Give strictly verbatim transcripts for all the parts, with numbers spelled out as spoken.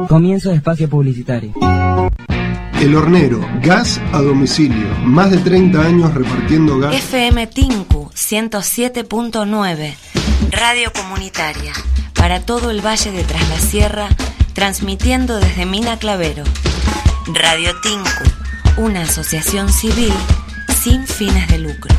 Comienzo de espacio publicitario. El Hornero, gas a domicilio. Más de treinta años repartiendo gas. F M Tinku ciento siete punto nueve, radio comunitaria para todo el Valle de Tras la Sierra, transmitiendo desde Mina Clavero. Radio Tinku, una asociación civil sin fines de lucro.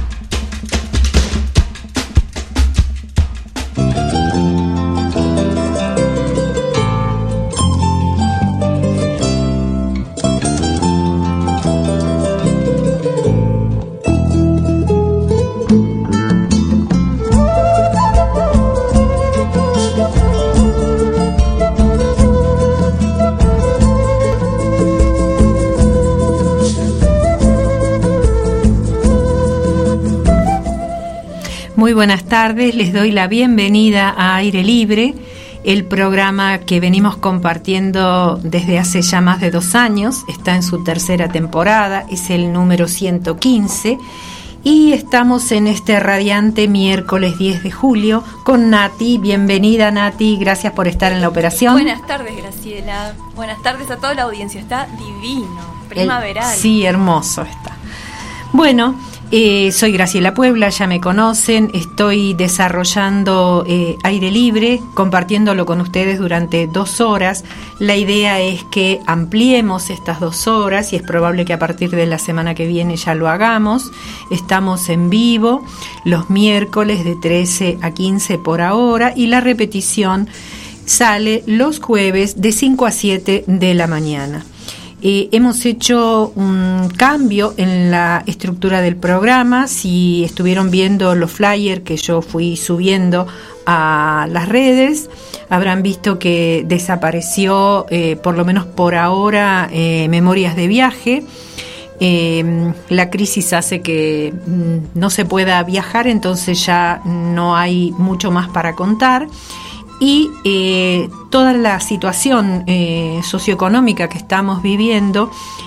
Muy buenas tardes, les doy la bienvenida a Aire Libre, el programa que venimos compartiendo desde hace ya más de dos años, está en su tercera temporada, es el número ciento quince y estamos en este radiante miércoles diez de julio con Nati. Bienvenida, Nati, gracias por estar en la operación. Buenas tardes, Graciela, buenas tardes a toda la audiencia, está divino, primaveral. El, sí, hermoso está. Bueno, Eh, soy Graciela Puebla, ya me conocen, estoy desarrollando eh, Aire Libre, compartiéndolo con ustedes durante dos horas. La idea es que ampliemos estas dos horas y es probable que a partir de la semana que viene ya lo hagamos. Estamos en vivo los miércoles de trece a quince por ahora y la repetición sale los jueves de cinco a siete de la mañana. Eh, hemos hecho un cambio en la estructura del programa. Si estuvieron viendo los flyers que yo fui subiendo a las redes, habrán visto que desapareció, eh, por lo menos por ahora, eh, Memorias de Viaje. Eh, la crisis hace que mm, no se pueda viajar, entonces ya no hay mucho más para contar. Y eh, toda la situación eh, socioeconómica que estamos viviendo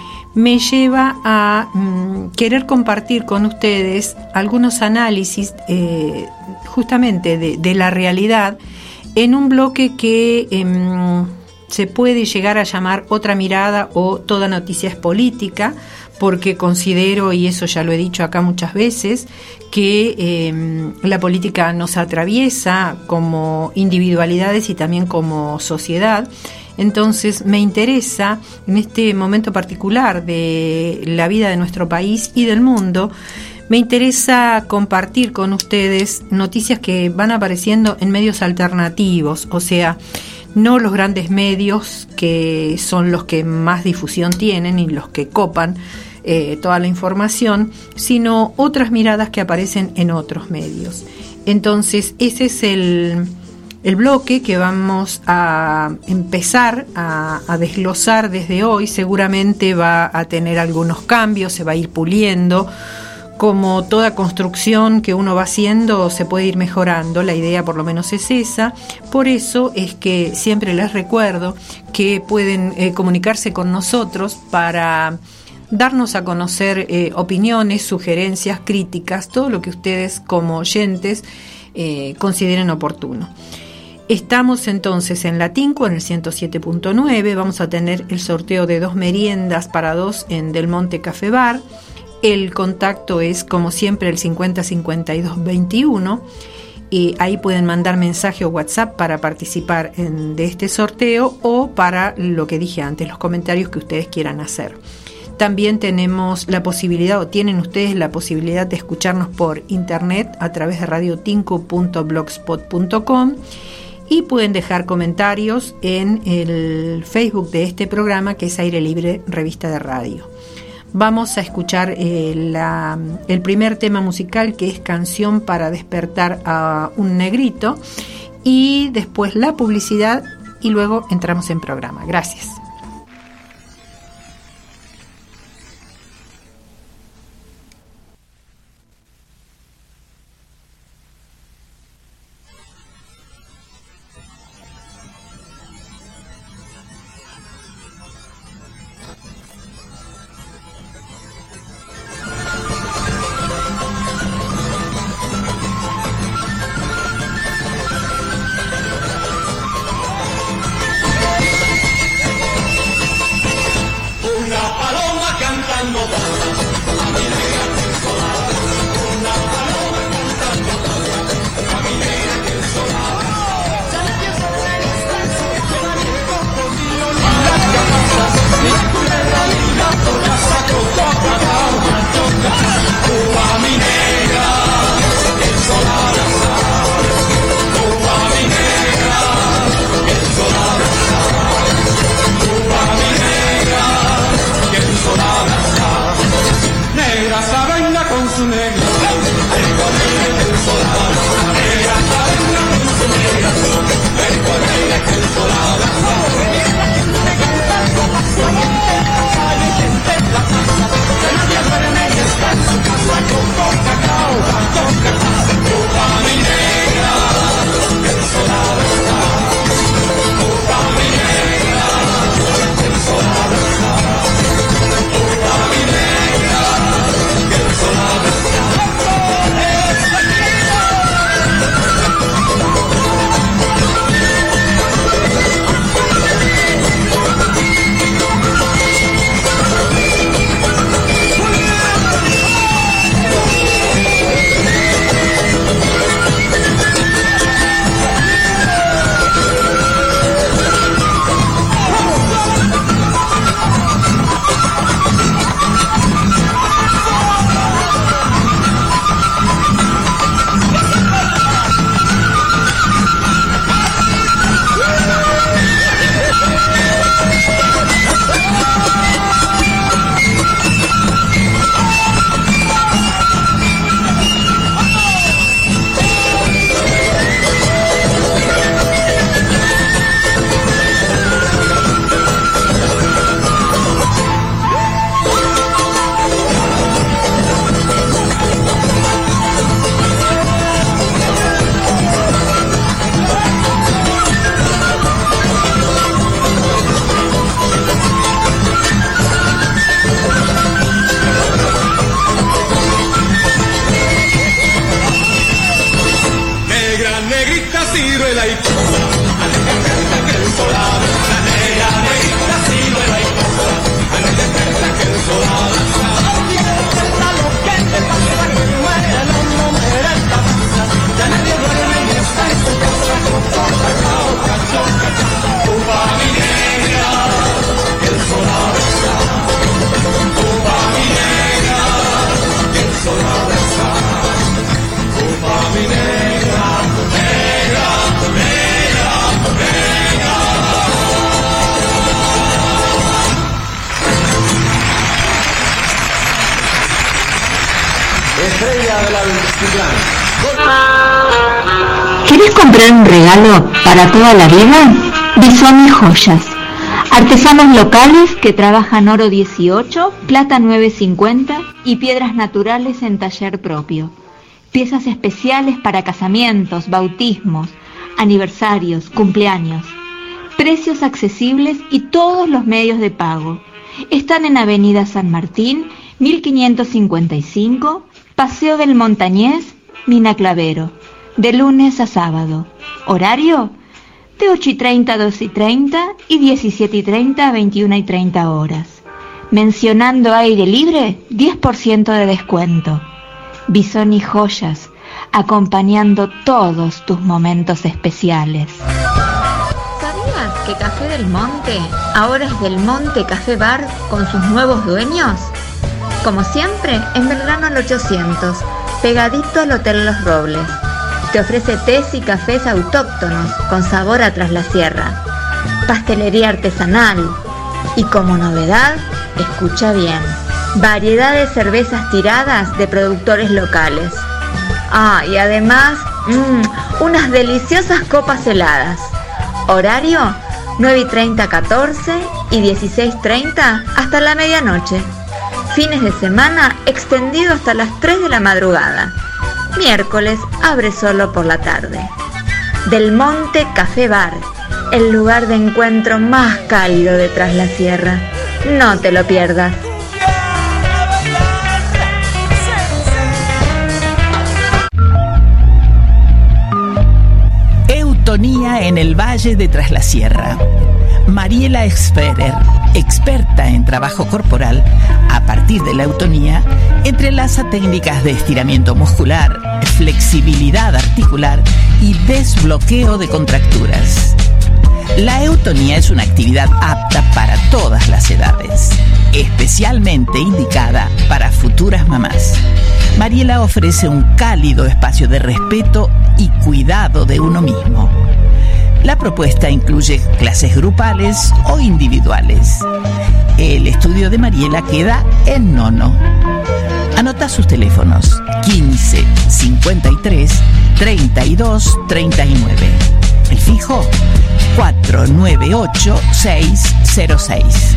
me lleva a mm, querer compartir con ustedes algunos análisis eh, justamente de, de la realidad en un bloque que eh, se puede llegar a llamar Otra Mirada o Toda Noticia es Política, porque considero, y eso ya lo he dicho acá muchas veces, que eh, la política nos atraviesa como individualidades y también como sociedad. Entonces me interesa, en este momento particular de la vida de nuestro país y del mundo, me interesa compartir con ustedes noticias que van apareciendo en medios alternativos, o sea, no los grandes medios que son los que más difusión tienen y los que copan eh, toda la información, sino otras miradas que aparecen en otros medios. Entonces, ese es el, el bloque que vamos a empezar a, a desglosar desde hoy. Seguramente va a tener algunos cambios, se va a ir puliendo. Como toda construcción que uno va haciendo, se puede ir mejorando, la idea por lo menos es esa. Por eso es que siempre les recuerdo que pueden eh, comunicarse con nosotros para darnos a conocer eh, opiniones, sugerencias, críticas, todo lo que ustedes como oyentes eh, consideren oportuno. Estamos entonces en la Tinku, en el ciento siete punto nueve, vamos a tener el sorteo de dos meriendas para dos en Del Monte Café Bar. El contacto es, como siempre, el cincuenta cincuenta y dos veintiuno. Y ahí pueden mandar mensaje o WhatsApp para participar en, de este sorteo o para lo que dije antes, los comentarios que ustedes quieran hacer. También tenemos la posibilidad, o tienen ustedes la posibilidad de escucharnos por internet a través de radio tinku punto blogspot punto com y pueden dejar comentarios en el Facebook de este programa, que es Aire Libre, Revista de Radio. Vamos a escuchar eh, la, el primer tema musical, que es Canción para despertar a un negrito, y después la publicidad y luego entramos en programa. Gracias. ciruela y cosa, al despertar que el sol abraza. La negra, negrita ciruela y cosa, al despertar que el sol abraza. Y despierta lo que te pasa, que muere, no, no muere esta pasa. Ya nadie duerme y está en su casa, con cosa, choca, choca, choca. Upa mi negra, que el sol abraza. Upa mi negra, que el sol abraza. Upa mi negra, negra, negra, negra. Estrella del altiplano. ¿Querés comprar un regalo para toda la vida? Bisoni Joyas. Artesanos locales que trabajan oro dieciocho, plata nueve cincuenta y piedras naturales en taller propio. Piezas especiales para casamientos, bautismos, aniversarios, cumpleaños. Precios accesibles y todos los medios de pago. Están en Avenida San Martín, mil quinientos cincuenta y cinco, Paseo del Montañés, Mina Clavero, de lunes a sábado. Horario de ocho y treinta a doce y treinta y diecisiete y treinta a veintiuna y treinta horas. Mencionando aire libre, diez por ciento de descuento. Bisoni Joyas, acompañando todos tus momentos especiales. ¿Sabías que Café del Monte ahora es Del Monte Café Bar con sus nuevos dueños? Como siempre, en Belgrano al ochocientos, pegadito al Hotel Los Robles. Te ofrece tés y cafés autóctonos con sabor a Tras la Sierra, pastelería artesanal y, como novedad, escucha bien, variedad de cervezas tiradas de productores locales. Ah, y además, mmm, unas deliciosas copas heladas. Horario nueve y treinta a catorce y dieciséis treinta hasta la medianoche. Fines de semana extendido hasta las tres de la madrugada. Miércoles abre solo por la tarde. Del Monte Café Bar, el lugar de encuentro más cálido de Tras la Sierra. No te lo pierdas. Eutonía en el Valle de Tras la Sierra. Mariela Exferer, experta en trabajo corporal, a partir de la eutonía, entrelaza técnicas de estiramiento muscular, flexibilidad articular y desbloqueo de contracturas. La eutonía es una actividad apta para todas las edades, especialmente indicada para futuras mamás. Mariela ofrece un cálido espacio de respeto y cuidado de uno mismo. La propuesta incluye clases grupales o individuales. El estudio de Mariela queda en Nono. Anota sus teléfonos: quince, cincuenta y tres, treinta y dos, treinta y nueve. El fijo: cuatro nueve ocho, seis cero seis.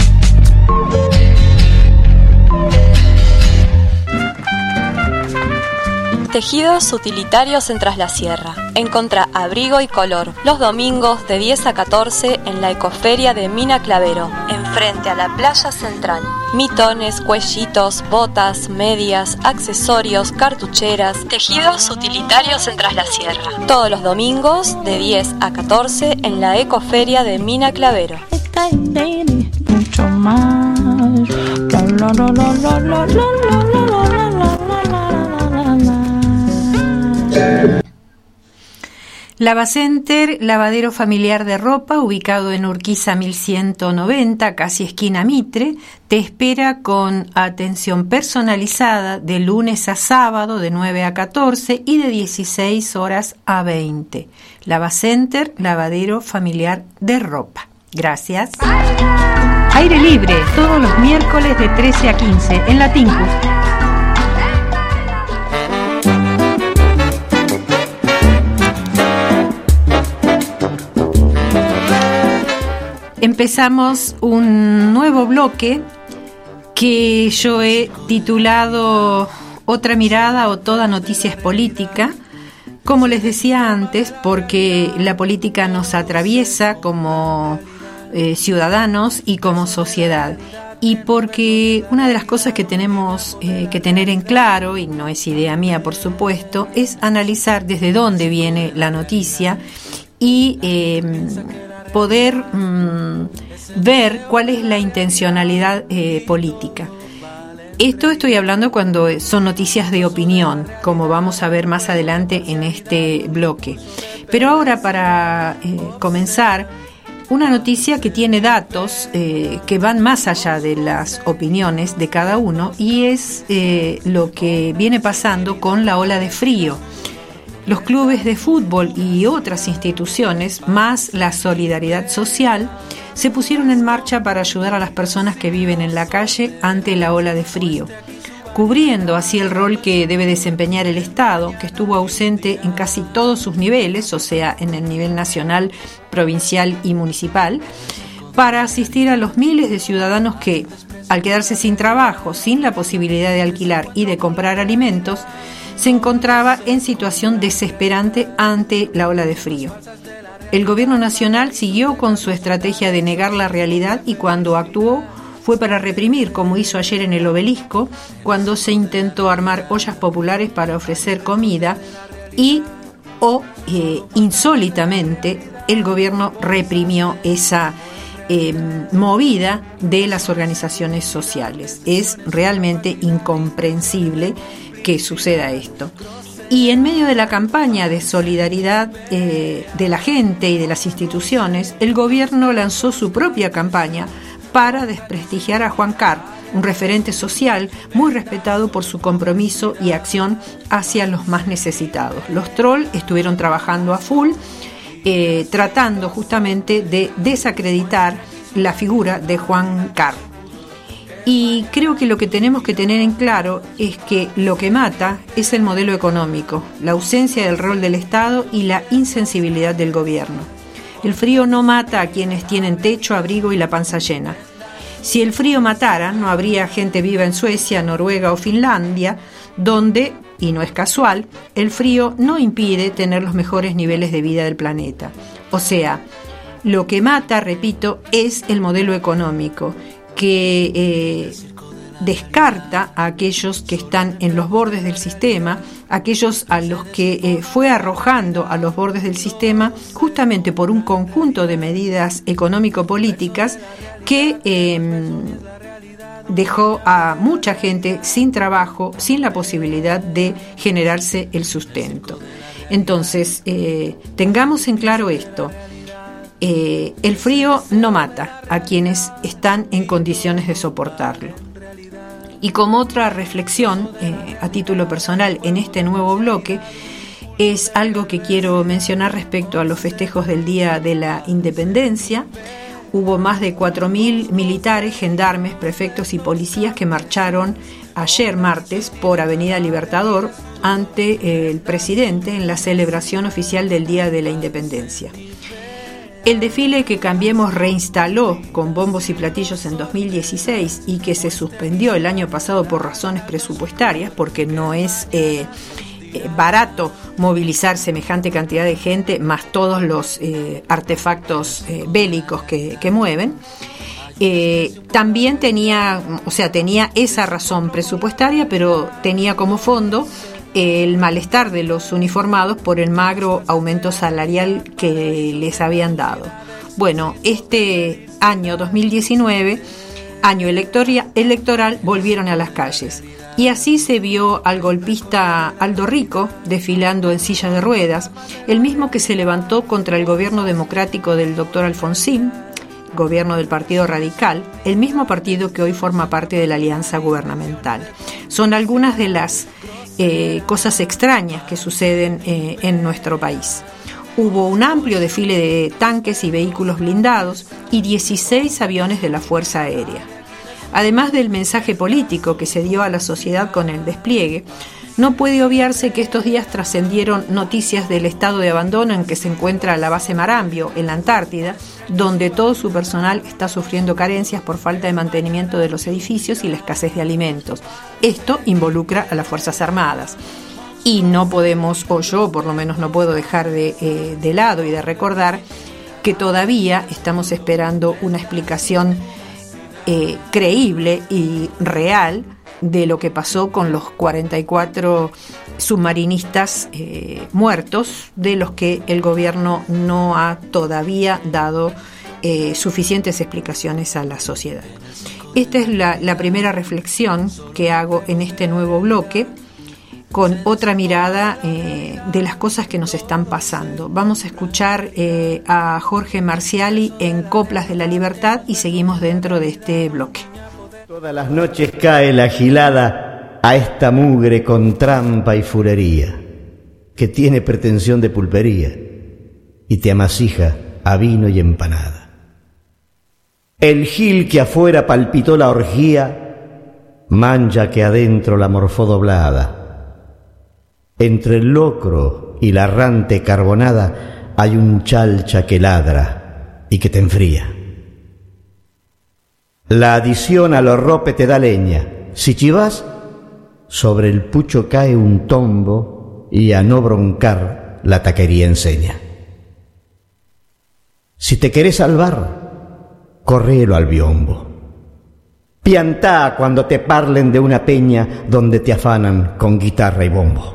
Tejidos utilitarios en Tras la Sierra. Encontrá abrigo y color los domingos de diez a catorce en la Ecoferia de Mina Clavero, enfrente a la playa central. Mitones, cuellitos, botas, medias, accesorios, cartucheras. Tejidos utilitarios en Tras la Sierra. Todos los domingos de diez a catorce en la Ecoferia de Mina Clavero. Mucho más. Lavacenter, lavadero familiar de ropa, ubicado en Urquiza mil ciento noventa, casi esquina Mitre, te espera con atención personalizada de lunes a sábado de nueve a catorce y de dieciséis horas a veinte. Lavacenter, lavadero familiar de ropa. Gracias. Aire libre, todos los miércoles de trece a quince en la Tinku. Empezamos un nuevo bloque que yo he titulado Otra mirada o toda noticia es política. Como les decía antes, porque la política nos atraviesa como eh, ciudadanos y como sociedad. y porque una de las cosas que tenemos eh, que tener en claro, y no es idea mía por supuesto, es analizar desde dónde viene la noticia y eh, poder mm, ver cuál es la intencionalidad eh, política. Esto estoy hablando cuando son noticias de opinión, como vamos a ver más adelante en este bloque. Pero ahora, para eh, comenzar, una noticia que tiene datos eh, que van más allá de las opiniones de cada uno, y es eh, lo que viene pasando con la ola de frío. Los clubes de fútbol y otras instituciones, más la solidaridad social, se pusieron en marcha para ayudar a las personas que viven en la calle ante la ola de frío, cubriendo así el rol que debe desempeñar el Estado, que estuvo ausente en casi todos sus niveles, o sea, en el nivel nacional, provincial y municipal, para asistir a los miles de ciudadanos que, al quedarse sin trabajo, sin la posibilidad de alquilar y de comprar alimentos, se encontraba en situación desesperante ante la ola de frío. El gobierno nacional siguió con su estrategia de negar la realidad y cuando actuó fue para reprimir, como hizo ayer en el Obelisco, cuando se intentó armar ollas populares para ofrecer comida y, o eh, insólitamente, el gobierno reprimió esa eh, movida de las organizaciones sociales. Es realmente incomprensible que suceda esto. Y en medio de la campaña de solidaridad eh, de la gente y de las instituciones, el gobierno lanzó su propia campaña para desprestigiar a Juan Carr, un referente social muy respetado por su compromiso y acción hacia los más necesitados. Los trolls estuvieron trabajando a full, eh, tratando justamente de desacreditar la figura de Juan Carr. Y creo que lo que tenemos que tener en claro es que lo que mata es el modelo económico, la ausencia del rol del Estado y la insensibilidad del gobierno. El frío no mata a quienes tienen techo, abrigo y la panza llena. Si el frío matara, no habría gente viva en Suecia, Noruega o Finlandia, donde, y no es casual, el frío no impide tener los mejores niveles de vida del planeta. O sea, lo que mata, repito, es el modelo económico, que eh, descarta a aquellos que están en los bordes del sistema, aquellos a los que eh, fue arrojando a los bordes del sistema justamente por un conjunto de medidas económico-políticas que eh, dejó a mucha gente sin trabajo, sin la posibilidad de generarse el sustento. Entonces, eh, tengamos en claro esto. Eh, el frío no mata a quienes están en condiciones de soportarlo. Y como otra reflexión, eh, a título personal, en este nuevo bloque, es algo que quiero mencionar respecto a los festejos del Día de la Independencia. Hubo más de cuatro mil militares, gendarmes, prefectos y policías que marcharon ayer martes por Avenida Libertador ante eh, el presidente en la celebración oficial del Día de la Independencia. El desfile que Cambiemos reinstaló con bombos y platillos en dos mil dieciséis y que se suspendió el año pasado por razones presupuestarias, porque no es eh, eh, barato movilizar semejante cantidad de gente, más todos los eh, artefactos eh, bélicos que, que mueven, eh, también tenía, o sea, tenía esa razón presupuestaria, pero tenía como fondo el malestar de los uniformados por el magro aumento salarial que les habían dado. Bueno, este año dos mil diecinueve, año electoral, volvieron a las calles. Y así se vio al golpista Aldo Rico desfilando en silla de ruedas, el mismo que se levantó contra el gobierno democrático del doctor Alfonsín, gobierno del Partido Radical, el mismo partido que hoy forma parte de la alianza gubernamental. Son algunas de las Eh, cosas extrañas que suceden eh, en nuestro país. Hubo un amplio desfile de tanques y vehículos blindados y dieciséis aviones de la Fuerza Aérea. Además del mensaje político que se dio a la sociedad con el despliegue, no puede obviarse que estos días trascendieron noticias del estado de abandono en que se encuentra la base Marambio, en la Antártida, donde todo su personal está sufriendo carencias por falta de mantenimiento de los edificios y la escasez de alimentos. Esto involucra a las Fuerzas Armadas. Y no podemos, o yo por lo menos no puedo dejar de, eh, de lado y de recordar que todavía estamos esperando una explicación eh, creíble y real de lo que pasó con los cuarenta y cuatro submarinistas eh, muertos, de los que el gobierno no ha todavía dado eh, suficientes explicaciones a la sociedad. Esta es la, la primera reflexión que hago en este nuevo bloque, con otra mirada eh, de las cosas que nos están pasando. Vamos a escuchar eh, a Jorge Marciali en Coplas de la Libertad y seguimos dentro de este bloque. Todas las noches cae la gilada a esta mugre con trampa y furería, que tiene pretensión de pulpería y te amasija a vino y empanada. El gil que afuera palpitó la orgía, mancha que adentro la morfó doblada. Entre el locro y la errante carbonada hay un chalcha que ladra y que te enfría. La adición a lo rope te da leña. Si chivas, sobre el pucho cae un tombo y a no broncar la taquería enseña. Si te querés salvar, correlo al biombo. Piantá cuando te parlen de una peña donde te afanan con guitarra y bombo.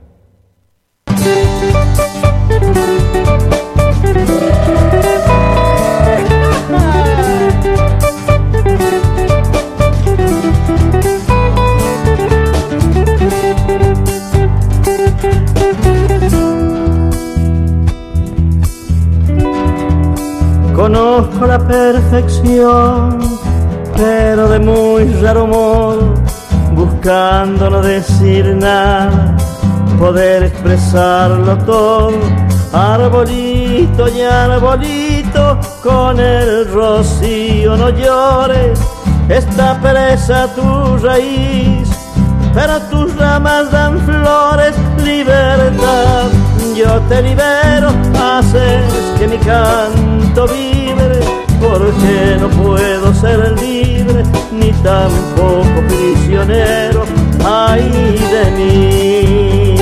Conozco la perfección, pero de muy raro modo, buscando no decir nada, poder expresarlo todo. Arbolito y arbolito, con el rocío no llores, está presa tu raíz, pero tus ramas dan flores. Libertad, yo te libero, haces que mi canto vibre, porque no puedo ser libre, ni tampoco prisionero, ay de mí.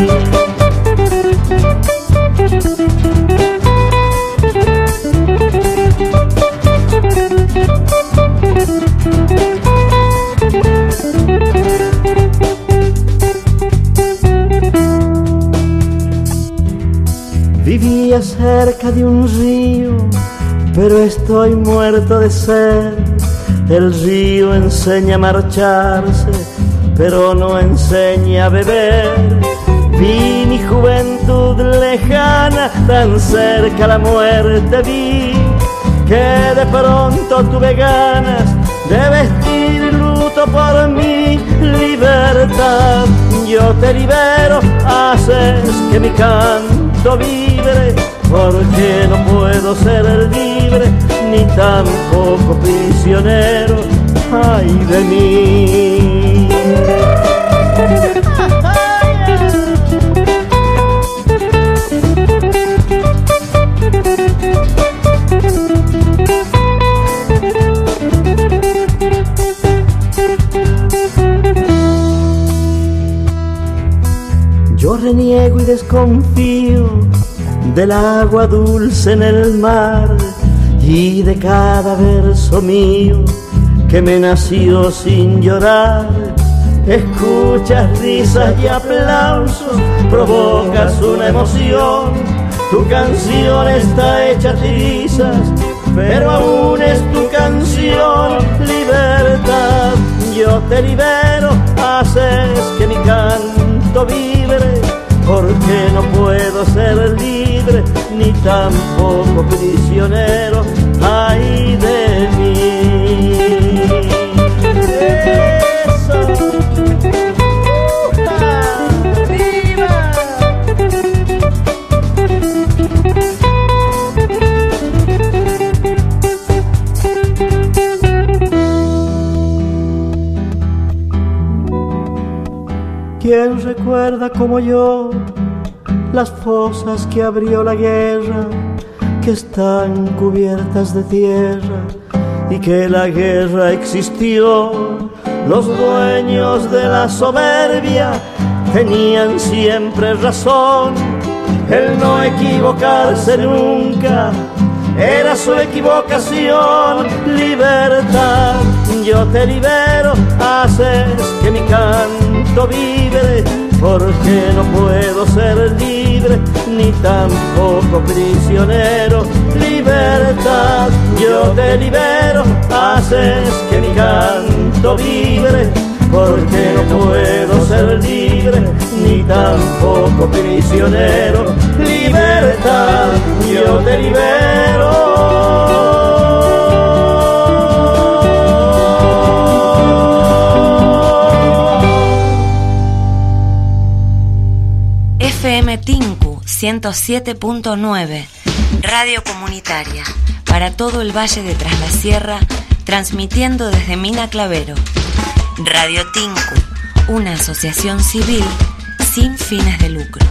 Vivía cerca de un río, pero estoy muerto de sed. El río enseña a marcharse, pero no enseña a beber. Vi mi juventud lejana, tan cerca la muerte vi, que de pronto tuve ganas de vestir luto por mi libertad. Yo te libero, haces que mi canto vibre, porque no puedo ser libre, ni tampoco prisionero, ay de mí. Yo reniego y desconfío del agua dulce en el mar y de cada verso mío que me nació sin llorar. Escuchas risas y aplausos, provocas una emoción. Tu canción está hecha trizas, pero aún es tu canción. Libertad, yo te libero, haces que mi canto vibre, porque no puedo ser libre, ni tampoco prisionero, ay de mí. Eso. ¡Uh! ¡Arriba! ¿Quién recuerda como yo las fosas que abrió la guerra, que están cubiertas de tierra, y que la guerra existió? Los dueños de la soberbia tenían siempre razón, el no equivocarse nunca era su equivocación. Libertad, yo te libero, haces que mi canto vibre, porque no puedo ser libre ni tampoco prisionero. Libertad, yo te libero, haces que mi canto vibre, porque no puedo ser libre ni tampoco prisionero. Libertad, yo te libero. F M Tinku ciento siete punto nueve, radio comunitaria para todo el Valle de Tras la Sierra, transmitiendo desde Mina Clavero. Radio Tinku, una asociación civil sin fines de lucro.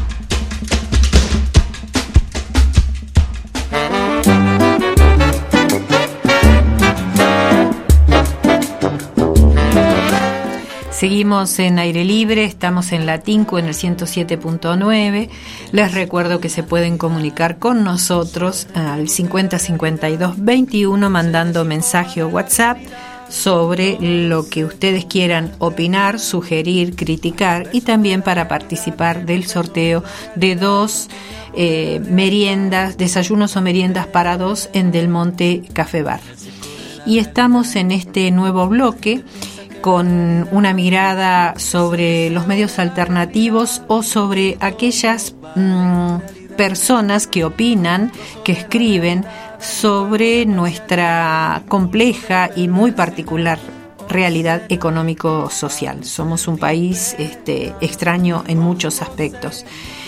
Seguimos en Aire Libre, estamos en la Tinku en el ciento siete punto nueve. Les recuerdo que se pueden comunicar con nosotros al cincuenta cincuenta y dos veintiuno mandando mensaje o WhatsApp sobre lo que ustedes quieran opinar, sugerir, criticar, y también para participar del sorteo de dos eh, meriendas, desayunos o meriendas para dos en Del Monte Café Bar. Y estamos en este nuevo bloque con una mirada sobre los medios alternativos o sobre aquellas mmm, personas que opinan, que escriben sobre nuestra compleja y muy particular realidad económico-social. Somos un país este, extraño en muchos aspectos.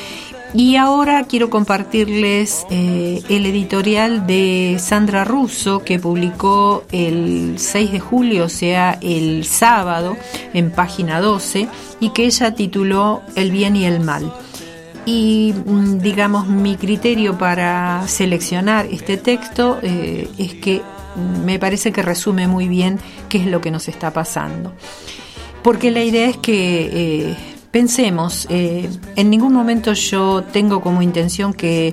Y ahora quiero compartirles eh, el editorial de Sandra Russo, que publicó el seis de julio, o sea, el sábado, en página doce, y que ella tituló El bien y el mal. Y, digamos, mi criterio para seleccionar este texto eh, es que me parece que resume muy bien qué es lo que nos está pasando. Porque la idea es que eh, pensemos, eh, en ningún momento yo tengo como intención que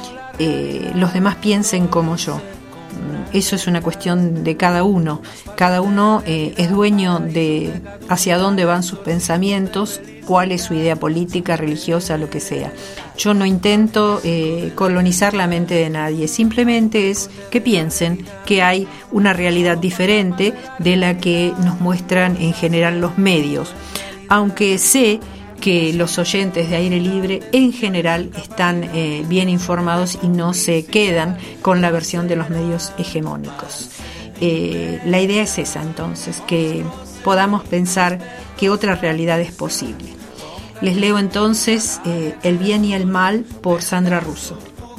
eh, los demás piensen como yo. Eso es una cuestión de cada uno. Cada uno eh, es dueño de hacia dónde van sus pensamientos, cuál es su idea política, religiosa, lo que sea. Yo no intento eh, colonizar la mente de nadie, simplemente es que piensen que hay una realidad diferente de la que nos muestran en general los medios. Aunque sé que los oyentes de Aire Libre en general están eh, bien informados y no se quedan con la versión de los medios hegemónicos. Eh, la idea es esa, entonces, que podamos pensar que otra realidad es posible. Les leo entonces eh, El bien y el mal por Sandra Russo.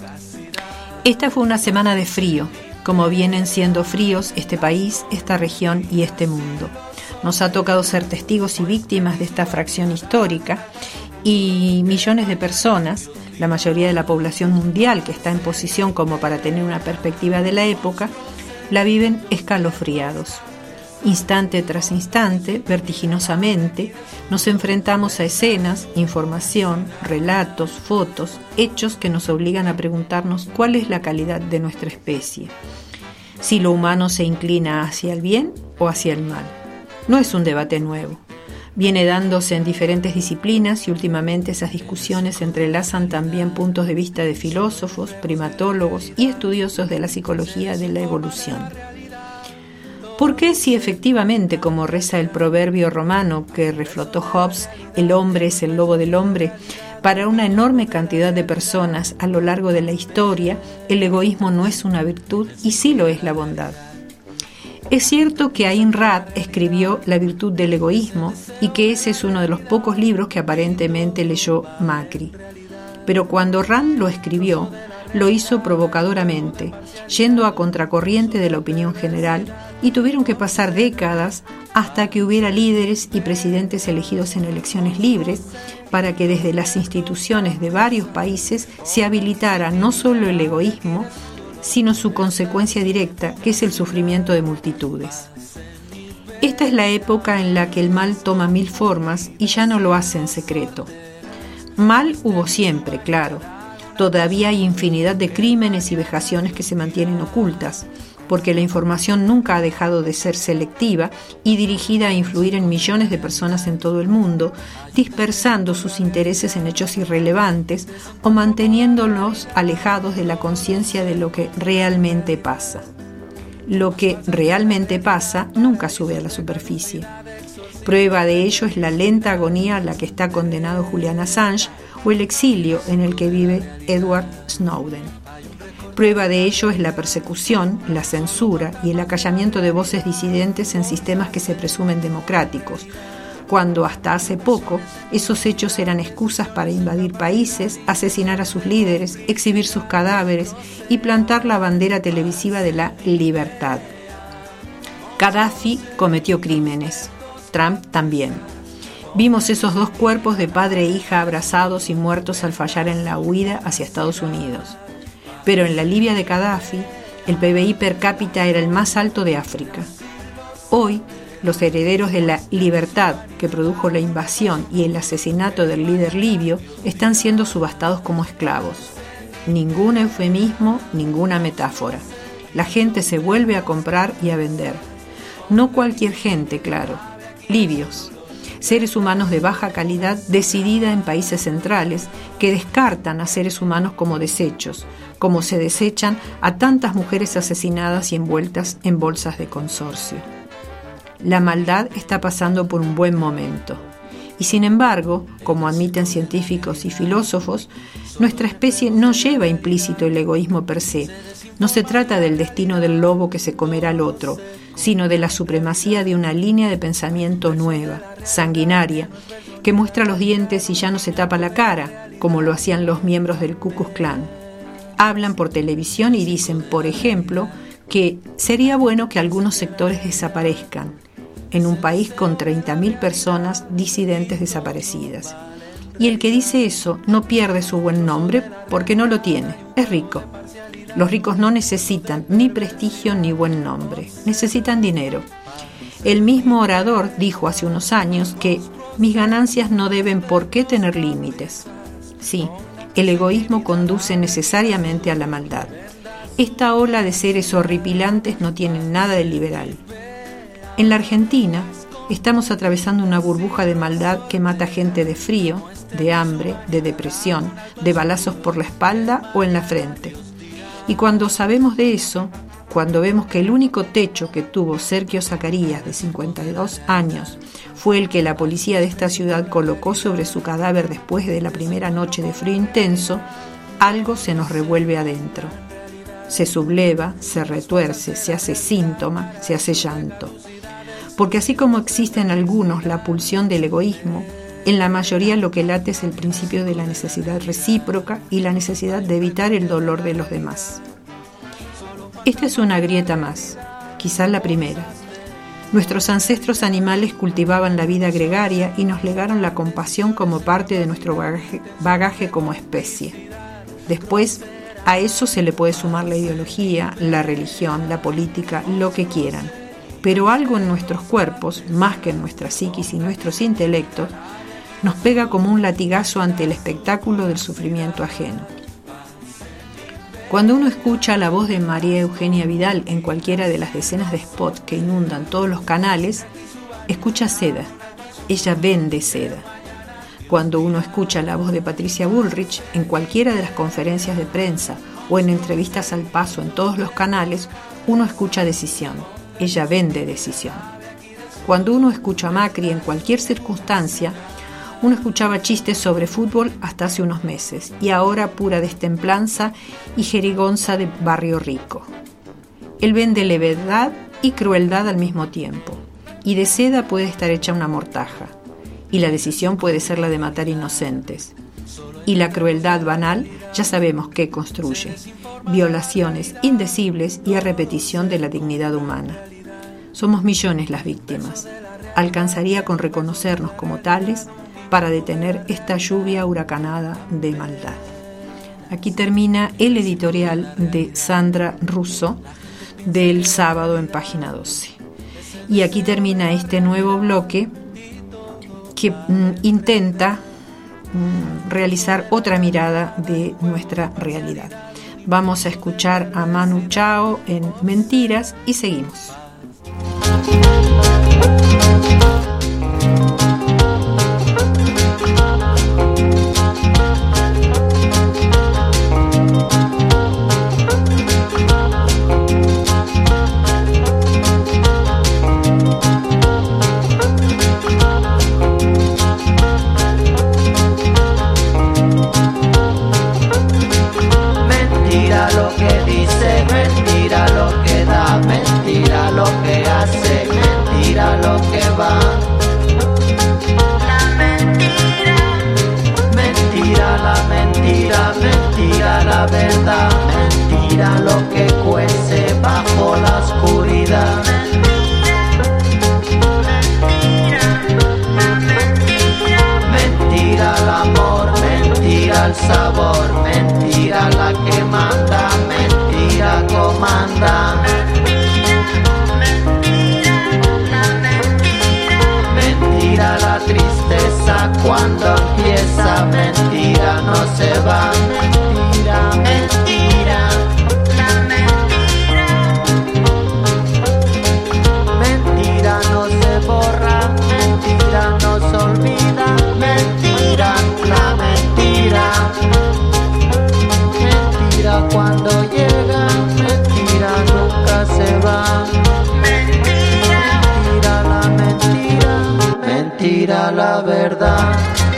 Esta fue una semana de frío, como vienen siendo fríos este país, esta región y este mundo. Nos ha tocado ser testigos y víctimas de esta fracción histórica, y millones de personas, la mayoría de la población mundial que está en posición como para tener una perspectiva de la época, la viven escalofriados. Instante tras instante, vertiginosamente, nos enfrentamos a escenas, información, relatos, fotos, hechos que nos obligan a preguntarnos cuál es la calidad de nuestra especie. Si lo humano se inclina hacia el bien o hacia el mal. No es un debate nuevo. Viene dándose en diferentes disciplinas y últimamente esas discusiones se entrelazan también puntos de vista de filósofos, primatólogos y estudiosos de la psicología de la evolución. ¿Por qué, si efectivamente, como reza el proverbio romano que reflotó Hobbes, el hombre es el lobo del hombre, para una enorme cantidad de personas a lo largo de la historia, el egoísmo no es una virtud y sí lo es la bondad? Es cierto que Ayn Rand escribió La virtud del egoísmo y que ese es uno de los pocos libros que aparentemente leyó Macri. Pero cuando Rand lo escribió, lo hizo provocadoramente, yendo a contracorriente de la opinión general, y tuvieron que pasar décadas hasta que hubiera líderes y presidentes elegidos en elecciones libres para que desde las instituciones de varios países se habilitara no solo el egoísmo, sino su consecuencia directa, que es el sufrimiento de multitudes. Esta es la época en la que el mal toma mil formas y ya no lo hace en secreto. Mal hubo siempre, claro. Todavía hay infinidad de crímenes y vejaciones que se mantienen ocultas, porque la información nunca ha dejado de ser selectiva y dirigida a influir en millones de personas en todo el mundo, dispersando sus intereses en hechos irrelevantes o manteniéndolos alejados de la conciencia de lo que realmente pasa. Lo que realmente pasa nunca sube a la superficie. Prueba de ello es la lenta agonía a la que está condenado Julian Assange o el exilio en el que vive Edward Snowden. Prueba de ello es la persecución, la censura y el acallamiento de voces disidentes en sistemas que se presumen democráticos, cuando hasta hace poco esos hechos eran excusas para invadir países, asesinar a sus líderes, exhibir sus cadáveres y plantar la bandera televisiva de la libertad. Gaddafi cometió crímenes, Trump también. Vimos esos dos cuerpos de padre e hija abrazados y muertos al fallar en la huida hacia Estados Unidos. Pero en la Libia de Gaddafi, el P B I per cápita era el más alto de África. Hoy, los herederos de la libertad que produjo la invasión y el asesinato del líder libio están siendo subastados como esclavos. Ningún eufemismo, ninguna metáfora. La gente se vuelve a comprar y a vender. No cualquier gente, claro. Libios. Seres humanos de baja calidad decidida en países centrales que descartan a seres humanos como desechos, como se desechan a tantas mujeres asesinadas y envueltas en bolsas de consorcio. La maldad está pasando por un buen momento. Y sin embargo, como admiten científicos y filósofos, nuestra especie no lleva implícito el egoísmo per se. No se trata del destino del lobo que se comerá al otro, sino de la supremacía de una línea de pensamiento nueva, sanguinaria, que muestra los dientes y ya no se tapa la cara, como lo hacían los miembros del Ku Klux Klan. Hablan por televisión y dicen, por ejemplo, que sería bueno que algunos sectores desaparezcan, en un país con treinta mil personas disidentes desaparecidas. Y el que dice eso no pierde su buen nombre porque no lo tiene, es rico. Los ricos no necesitan ni prestigio ni buen nombre, necesitan dinero. El mismo orador dijo hace unos años que mis ganancias no deben por qué tener límites. Sí, el egoísmo conduce necesariamente a la maldad. Esta ola de seres horripilantes no tiene nada de liberal. En la Argentina estamos atravesando una burbuja de maldad que mata gente de frío, de hambre, de depresión, de balazos por la espalda o en la frente. Y cuando sabemos de eso, cuando vemos que el único techo que tuvo Sergio Zacarías, de cincuenta y dos años, fue el que la policía de esta ciudad colocó sobre su cadáver después de la primera noche de frío intenso, algo se nos revuelve adentro. Se subleva, se retuerce, se hace síntoma, se hace llanto. Porque así como existe en algunos la pulsión del egoísmo, en la mayoría lo que late es el principio de la necesidad recíproca y la necesidad de evitar el dolor de los demás. Esta es una grieta más, quizás la primera. Nuestros ancestros animales cultivaban la vida gregaria y nos legaron la compasión como parte de nuestro bagaje, bagaje como especie. Después, a eso se le puede sumar la ideología, la religión, la política, lo que quieran. Pero algo en nuestros cuerpos, más que en nuestra psiquis y nuestros intelectos, nos pega como un latigazo ante el espectáculo del sufrimiento ajeno. Cuando uno escucha la voz de María Eugenia Vidal en cualquiera de las decenas de spots que inundan todos los canales, escucha seda. Ella vende seda. Cuando uno escucha la voz de Patricia Bullrich en cualquiera de las conferencias de prensa o en entrevistas al paso en todos los canales, uno escucha decisión. Ella vende decisión. Cuando uno escucha a Macri en cualquier circunstancia, uno escuchaba chistes sobre fútbol hasta hace unos meses y ahora pura destemplanza y jerigonza de barrio rico. Él vende levedad y crueldad al mismo tiempo, y de seda puede estar hecha una mortaja, y la decisión puede ser la de matar inocentes. Y la crueldad banal ya sabemos qué construye: violaciones indecibles y a repetición de la dignidad humana. Somos millones las víctimas. Alcanzaría con reconocernos como tales para detener esta lluvia huracanada de maldad. Aquí termina el editorial de Sandra Russo del sábado en página doce. Y aquí termina este nuevo bloque que mm, intenta mm, realizar otra mirada de nuestra realidad. Vamos a escuchar a Manu Chao en Mentiras y seguimos. La verdad, mentira lo que cuece bajo la oscuridad. Mentira el amor, mentira el sabor, mentira la que manda, mentira comanda. Mentira la tristeza cuando empieza, mentira no se va. Mentira, la mentira. Mentira no se borra, mentira no se olvida. Mentira, la mentira. Mentira cuando llega, mentira nunca se va. Mentira, mentira la mentira, mentira la verdad.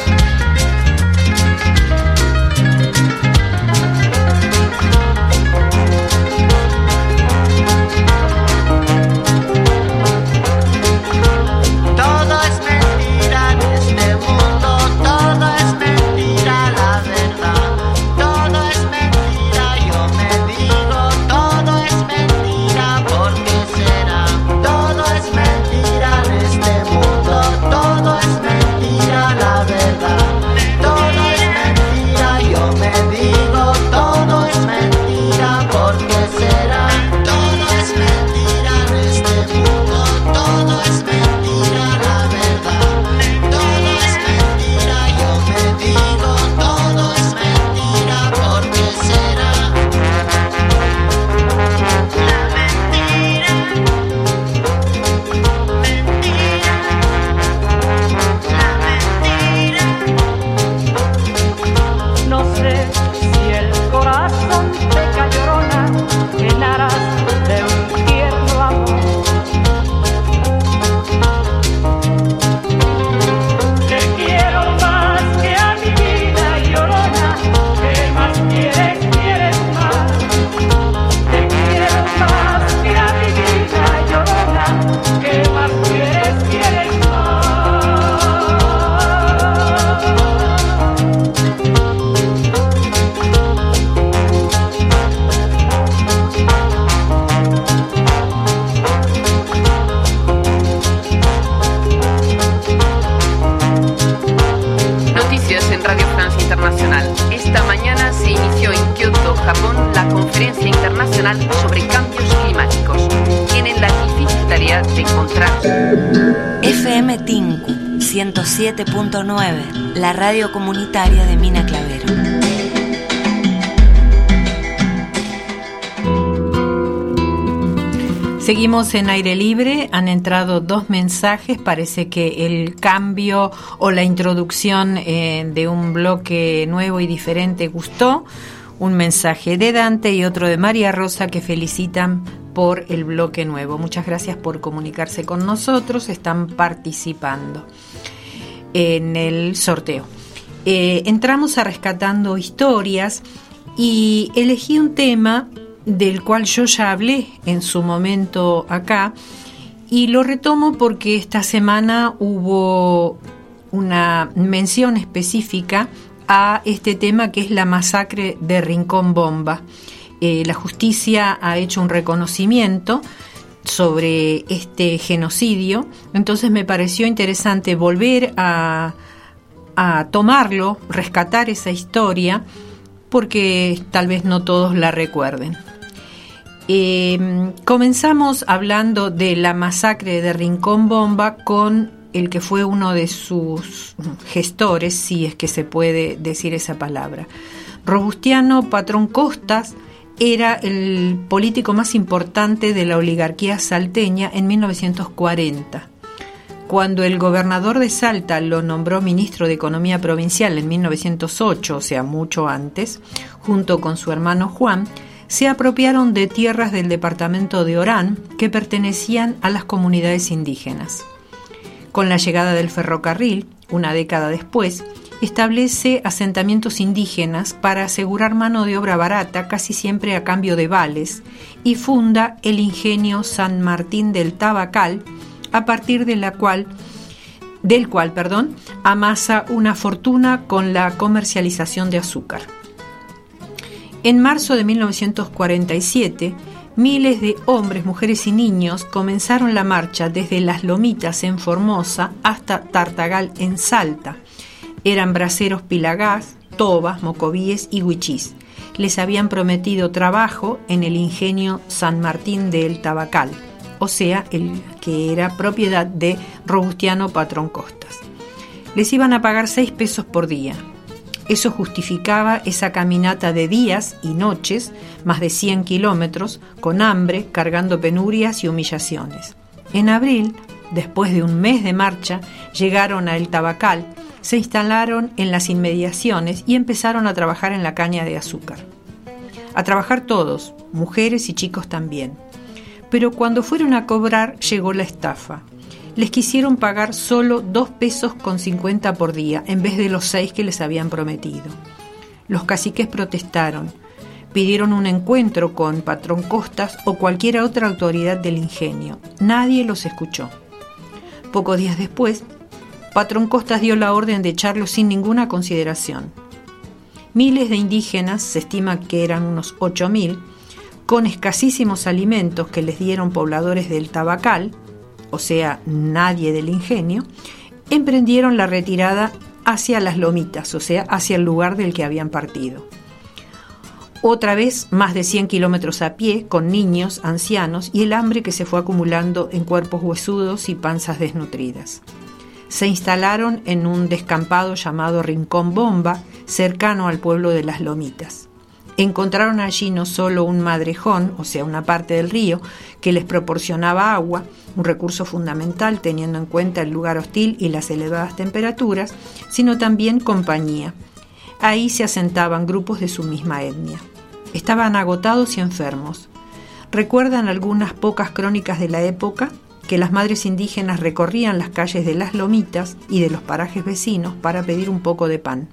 Sobre cambios climáticos. Tienen la difícil tarea de encontrar. F M Tinku ciento siete punto nueve, la radio comunitaria de Mina Clavero. Seguimos en Aire Libre, han entrado dos mensajes, parece que el cambio o la introducción eh, de un bloque nuevo y diferente gustó. Un mensaje de Dante y otro de María Rosa que felicitan por el bloque nuevo. Muchas gracias por comunicarse con nosotros, están participando en el sorteo. Eh, entramos a Rescatando Historias y elegí un tema del cual yo ya hablé en su momento acá y lo retomo porque esta semana hubo una mención específica a este tema que es la masacre de Rincón Bomba. Eh, la justicia ha hecho un reconocimiento sobre este genocidio, entonces me pareció interesante volver a, a tomarlo, rescatar esa historia, porque tal vez no todos la recuerden. Eh, comenzamos hablando de la masacre de Rincón Bomba con el que fue uno de sus gestores, si es que se puede decir esa palabra. Robustiano Patrón Costas era el político más importante de la oligarquía salteña en mil novecientos cuarenta. Cuando el gobernador de Salta lo nombró ministro de Economía Provincial en mil novecientos ocho, o sea, mucho antes, junto con su hermano Juan, se apropiaron de tierras del departamento de Orán que pertenecían a las comunidades indígenas. Con la llegada del ferrocarril, una década después, establece asentamientos indígenas para asegurar mano de obra barata, casi siempre a cambio de vales, y funda el ingenio San Martín del Tabacal, a partir de la cual, del cual perdón, amasa una fortuna con la comercialización de azúcar. En marzo de mil novecientos cuarenta y siete, miles de hombres, mujeres y niños comenzaron la marcha desde Las Lomitas en Formosa hasta Tartagal en Salta. Eran braceros pilagás, tobas, mocovíes y huichís. Les habían prometido trabajo en el ingenio San Martín del Tabacal, o sea, el que era propiedad de Robustiano Patrón Costas. Les iban a pagar seis pesos por día. Eso justificaba esa caminata de días y noches, más de cien kilómetros, con hambre, cargando penurias y humillaciones. En abril, después de un mes de marcha, llegaron a El Tabacal, se instalaron en las inmediaciones y empezaron a trabajar en la caña de azúcar. A trabajar todos, mujeres y chicos también. Pero cuando fueron a cobrar llegó la estafa. Les quisieron pagar solo dos pesos con cincuenta por día en vez de los seis que les habían prometido. Los caciques protestaron, pidieron un encuentro con Patrón Costas o cualquier otra autoridad del ingenio. Nadie los escuchó. Pocos días después, Patrón Costas dio la orden de echarlos sin ninguna consideración. Miles de indígenas, se estima que eran unos ocho mil, con escasísimos alimentos que les dieron pobladores del Tabacal, o sea, nadie del ingenio, emprendieron la retirada hacia Las Lomitas, o sea, hacia el lugar del que habían partido. Otra vez, más de cien kilómetros a pie, con niños, ancianos y el hambre que se fue acumulando en cuerpos huesudos y panzas desnutridas. Se instalaron en un descampado llamado Rincón Bomba, cercano al pueblo de Las Lomitas. Encontraron allí no solo un madrejón, o sea, una parte del río, que les proporcionaba agua, un recurso fundamental teniendo en cuenta el lugar hostil y las elevadas temperaturas, sino también compañía. Ahí se asentaban grupos de su misma etnia. Estaban agotados y enfermos. ¿Recuerdan algunas pocas crónicas de la época? Que las madres indígenas recorrían las calles de Las Lomitas y de los parajes vecinos para pedir un poco de pan.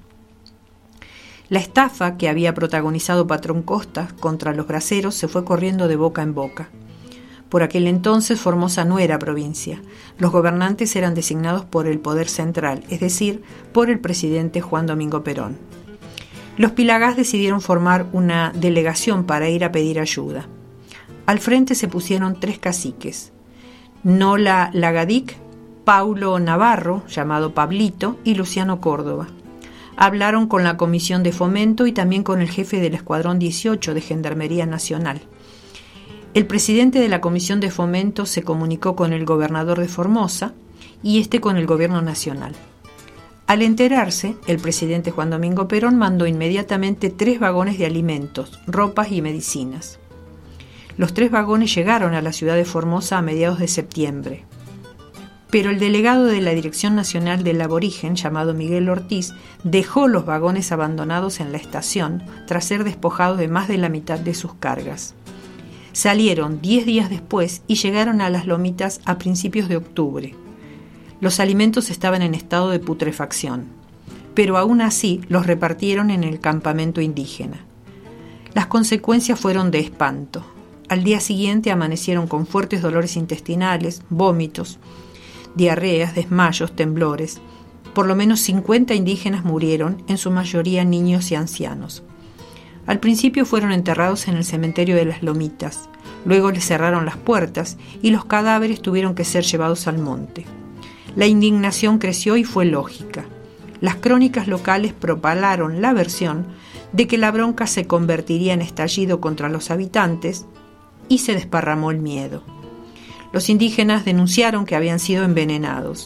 La estafa que había protagonizado Patrón Costas contra los braceros se fue corriendo de boca en boca. Por aquel entonces Formosa no era provincia. Los gobernantes eran designados por el poder central, es decir, por el presidente Juan Domingo Perón. Los pilagás decidieron formar una delegación para ir a pedir ayuda. Al frente se pusieron tres caciques: Nola Lagadic, Paulo Navarro, llamado Pablito, y Luciano Córdoba. Hablaron con la Comisión de Fomento y también con el jefe del Escuadrón dieciocho de Gendarmería Nacional. El presidente de la Comisión de Fomento se comunicó con el gobernador de Formosa y este con el gobierno nacional. Al enterarse, el presidente Juan Domingo Perón mandó inmediatamente tres vagones de alimentos, ropas y medicinas. Los tres vagones llegaron a la ciudad de Formosa a mediados de septiembre. Pero el delegado de la Dirección Nacional del Aborigen, llamado Miguel Ortiz, dejó los vagones abandonados en la estación tras ser despojados de más de la mitad de sus cargas. Salieron diez días después y llegaron a Las Lomitas a principios de octubre. Los alimentos estaban en estado de putrefacción, pero aún así los repartieron en el campamento indígena. Las consecuencias fueron de espanto. Al día siguiente amanecieron con fuertes dolores intestinales, vómitos, diarreas, desmayos, temblores. Por lo menos cincuenta indígenas murieron, en su mayoría niños y ancianos. Al principio fueron enterrados en el cementerio de Las Lomitas, luego les cerraron las puertas y los cadáveres tuvieron que ser llevados al monte. La indignación creció y fue lógica. Las crónicas locales propalaron la versión de que la bronca se convertiría en estallido contra los habitantes y se desparramó el miedo. Los indígenas denunciaron que habían sido envenenados.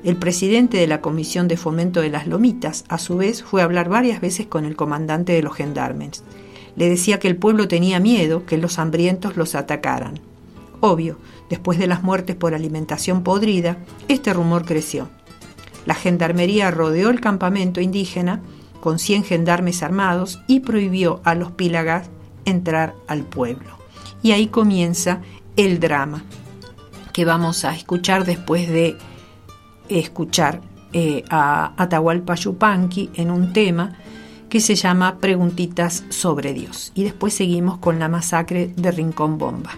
El presidente de la Comisión de Fomento de las Lomitas, a su vez, fue a hablar varias veces con el comandante de los gendarmes. Le decía que el pueblo tenía miedo que los hambrientos los atacaran. Obvio, después de las muertes por alimentación podrida, este rumor creció. La gendarmería rodeó el campamento indígena con cien gendarmes armados y prohibió a los pílagas entrar al pueblo. Y ahí comienza el drama que vamos a escuchar después de escuchar eh, a Atahualpa Yupanqui en un tema que se llama Preguntitas sobre Dios. Y después seguimos con la masacre de Rincón Bomba.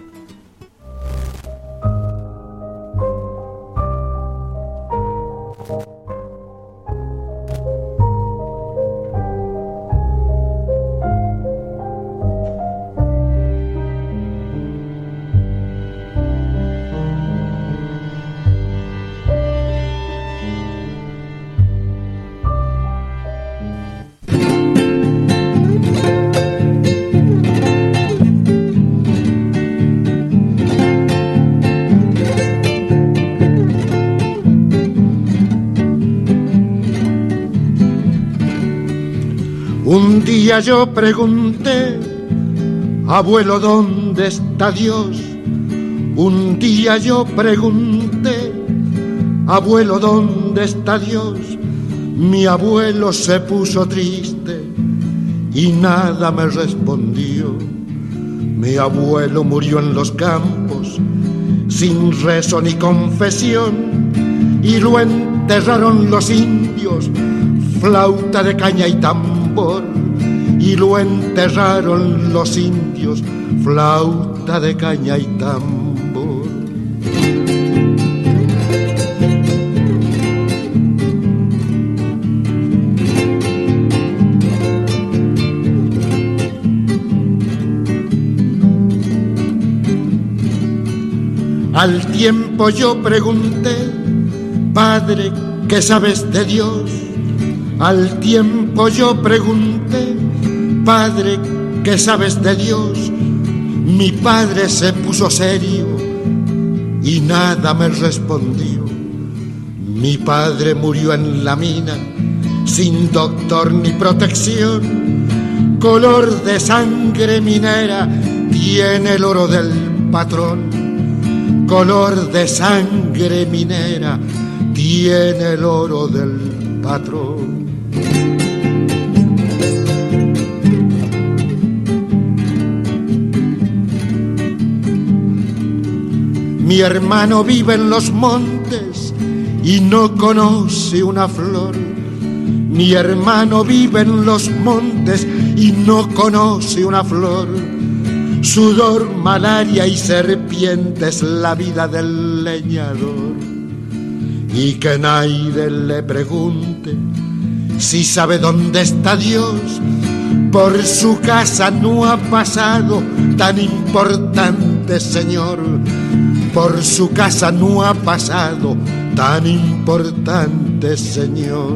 Un día yo pregunté, abuelo, ¿dónde está Dios? Un día yo pregunté, abuelo, ¿dónde está Dios? Mi abuelo se puso triste y nada me respondió. Mi abuelo murió en los campos, sin rezo ni confesión, y lo enterraron los indios, flauta de caña y tambor. Y lo enterraron los indios, flauta de caña y tambor. Al tiempo yo pregunté, Padre, ¿qué sabes de Dios? Al tiempo yo pregunté, Padre, ¿qué sabes de Dios? Mi padre se puso serio y nada me respondió. Mi padre murió en la mina, sin doctor ni protección. Color de sangre minera tiene el oro del patrón. Color de sangre minera tiene el oro del patrón. Mi hermano vive en los montes y no conoce una flor. Mi hermano vive en los montes y no conoce una flor. Sudor, malaria y serpientes, la vida del leñador. Y que nadie le pregunte si sabe dónde está Dios. Por su casa no ha pasado tan importante señor. Por su casa no ha pasado tan importante señor.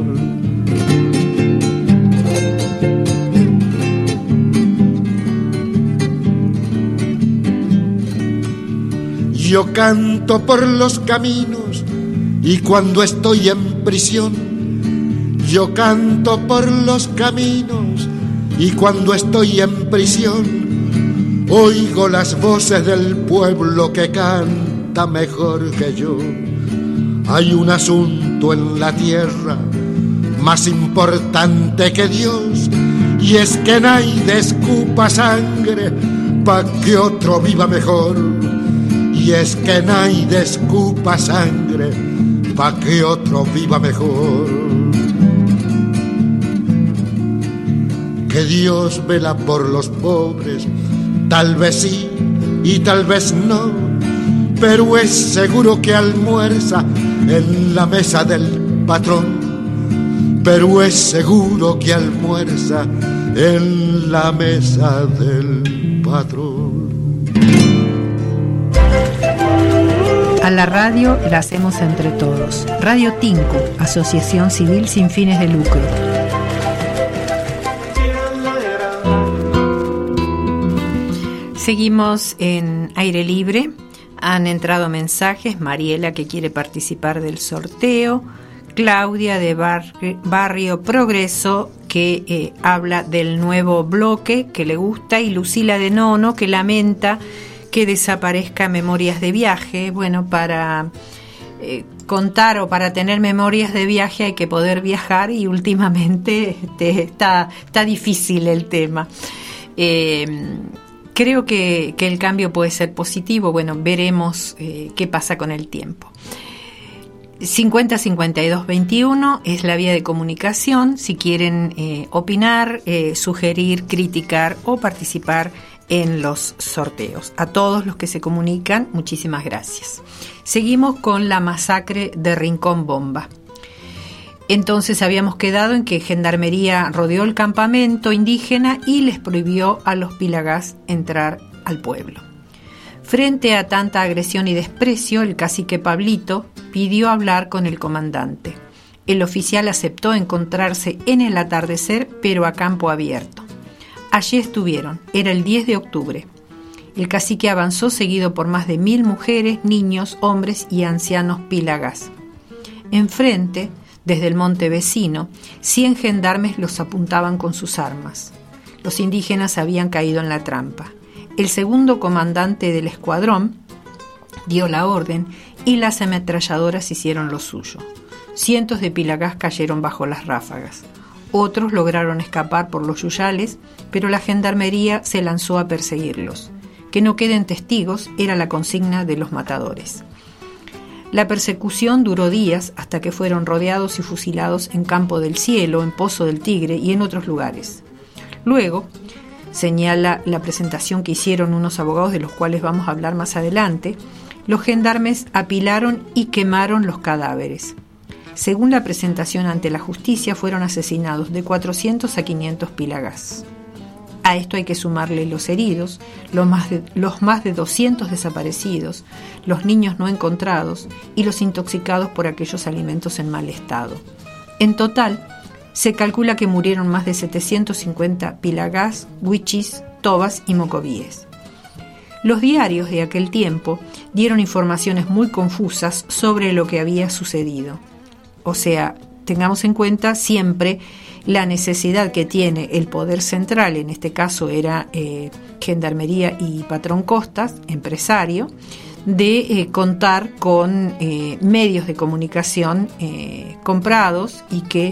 Yo canto por los caminos y cuando estoy en prisión, yo canto por los caminos y cuando estoy en prisión, oigo las voces del pueblo que canta mejor que yo. Hay un asunto en la tierra más importante que Dios, y es que nadie escupa sangre pa' que otro viva mejor. Y es que nadie escupa sangre pa' que otro viva mejor. Que Dios vela por los pobres, tal vez sí y tal vez no, pero es seguro que almuerza en la mesa del patrón. Pero es seguro que almuerza en la mesa del patrón. A la radio la hacemos entre todos. Radio Tincu, Asociación Civil sin fines de lucro. Seguimos en Aire Libre. Han entrado mensajes. Mariela, que quiere participar del sorteo. Claudia de Bar- Barrio Progreso, que eh, habla del nuevo bloque que le gusta, y Lucila de Nono, que lamenta que desaparezca Memorias de Viaje. Bueno, para eh, contar o para tener memorias de viaje hay que poder viajar, y últimamente este, está, está difícil el tema. Eh, creo que, que el cambio puede ser positivo. Bueno, veremos eh, qué pasa con el tiempo. cincuenta cincuenta y dos veintiuno es la vía de comunicación si quieren eh, opinar, eh, sugerir, criticar o participar en los sorteos. A todos los que se comunican, muchísimas gracias. Seguimos con la masacre de Rincón Bomba. Entonces habíamos quedado en que Gendarmería rodeó el campamento indígena y les prohibió a los pilagás entrar al pueblo. Frente a tanta agresión y desprecio, el cacique Pablito pidió hablar con el comandante. El oficial aceptó encontrarse en el atardecer, pero a campo abierto. Allí estuvieron, era el diez de octubre. El cacique avanzó seguido por más de mil mujeres, niños, hombres y ancianos pilagás. Enfrente, desde el monte vecino, cien gendarmes los apuntaban con sus armas. Los indígenas habían caído en la trampa. El segundo comandante del escuadrón dio la orden y las ametralladoras hicieron lo suyo. Cientos de pilagás cayeron bajo las ráfagas. Otros lograron escapar por los yuyales, pero la gendarmería se lanzó a perseguirlos. Que no queden testigos era la consigna de los matadores. La persecución duró días hasta que fueron rodeados y fusilados en Campo del Cielo, en Pozo del Tigre y en otros lugares. Luego, señala la presentación que hicieron unos abogados de los cuales vamos a hablar más adelante, los gendarmes apilaron y quemaron los cadáveres. Según la presentación ante la justicia, fueron asesinados de cuatrocientos a quinientos pilagás. A esto hay que sumarle los heridos, los más, de, los más de doscientos desaparecidos, los niños no encontrados y los intoxicados por aquellos alimentos en mal estado. En total, se calcula que murieron más de setecientos cincuenta pilagás, huichis, tobas y mocovíes. Los diarios de aquel tiempo dieron informaciones muy confusas sobre lo que había sucedido. O sea, tengamos en cuenta siempre la necesidad que tiene el poder central, en este caso era eh, Gendarmería y Patrón Costas, empresario, de eh, contar con eh, medios de comunicación eh, comprados y que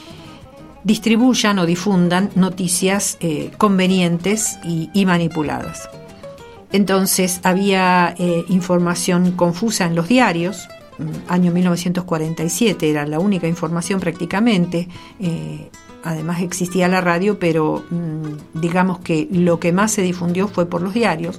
distribuyan o difundan noticias eh, convenientes y, y manipuladas. Entonces había eh, información confusa en los diarios. Año mil novecientos cuarenta y siete era la única información prácticamente. Eh, además existía la radio, pero mmm, digamos que lo que más se difundió fue por los diarios.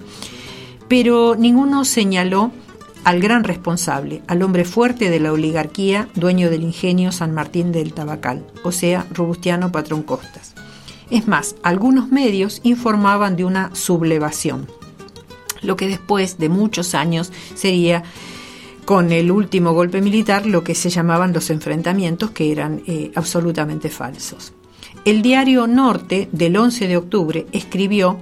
Pero ninguno señaló al gran responsable, al hombre fuerte de la oligarquía, dueño del ingenio San Martín del Tabacal, o sea, Robustiano Patrón Costas. Es más, algunos medios informaban de una sublevación, lo que después de muchos años sería, con el último golpe militar, lo que se llamaban los enfrentamientos, que eran eh, absolutamente falsos. El diario Norte del once de octubre escribió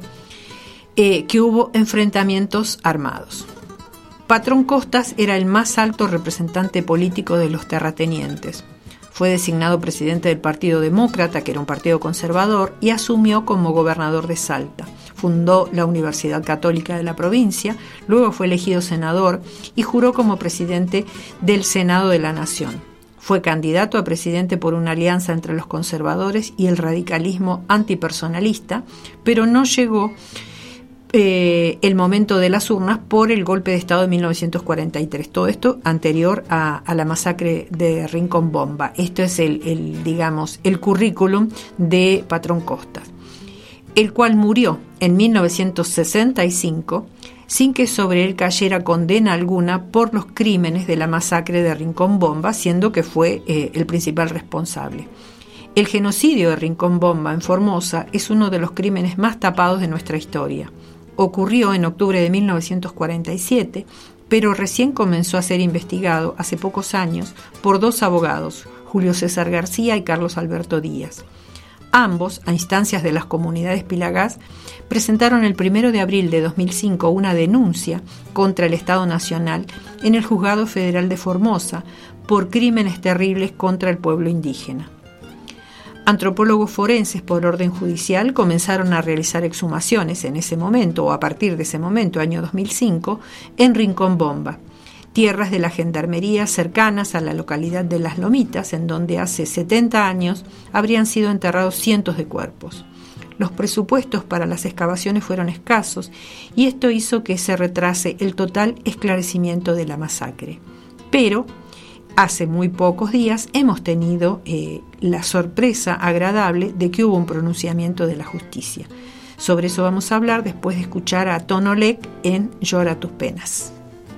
eh, que hubo enfrentamientos armados. Patrón Costas era el más alto representante político de los terratenientes. Fue designado presidente del Partido Demócrata, que era un partido conservador, y asumió como gobernador de Salta. Fundó la Universidad Católica de la provincia, luego fue elegido senador y juró como presidente del Senado de la Nación. Fue candidato a presidente por una alianza entre los conservadores y el radicalismo antipersonalista, pero no llegó eh, el momento de las urnas por el golpe de Estado de mil novecientos cuarenta y tres. Todo esto anterior a, a la masacre de Rincón Bomba. Esto es el, el, digamos, el currículum de Patrón Costas, el cual murió en mil novecientos sesenta y cinco sin que sobre él cayera condena alguna por los crímenes de la masacre de Rincón Bomba, siendo que fue eh, el principal responsable. El genocidio de Rincón Bomba en Formosa es uno de los crímenes más tapados de nuestra historia. Ocurrió en octubre de mil novecientos cuarenta y siete, pero recién comenzó a ser investigado hace pocos años por dos abogados, Julio César García y Carlos Alberto Díaz. Ambos, a instancias de las comunidades Pilagás, presentaron el primero de abril de dos mil cinco una denuncia contra el Estado Nacional en el Juzgado Federal de Formosa por crímenes terribles contra el pueblo indígena. Antropólogos forenses por orden judicial comenzaron a realizar exhumaciones en ese momento, o a partir de ese momento, año dos mil cinco, en Rincón Bomba, tierras de la gendarmería cercanas a la localidad de Las Lomitas, en donde hace setenta años habrían sido enterrados cientos de cuerpos. Los presupuestos para las excavaciones fueron escasos y esto hizo que se retrase el total esclarecimiento de la masacre. Pero hace muy pocos días hemos tenido eh, la sorpresa agradable de que hubo un pronunciamiento de la justicia. Sobre eso vamos a hablar después de escuchar a Tonolec en Llora tus penas.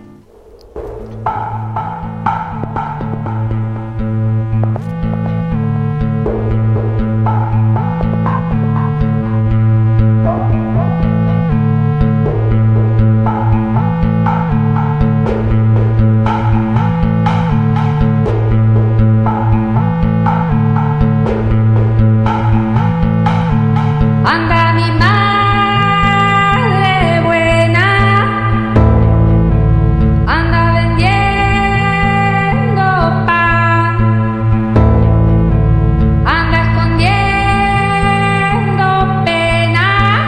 Anda mi madre buena, anda vendiendo pan, anda escondiendo penas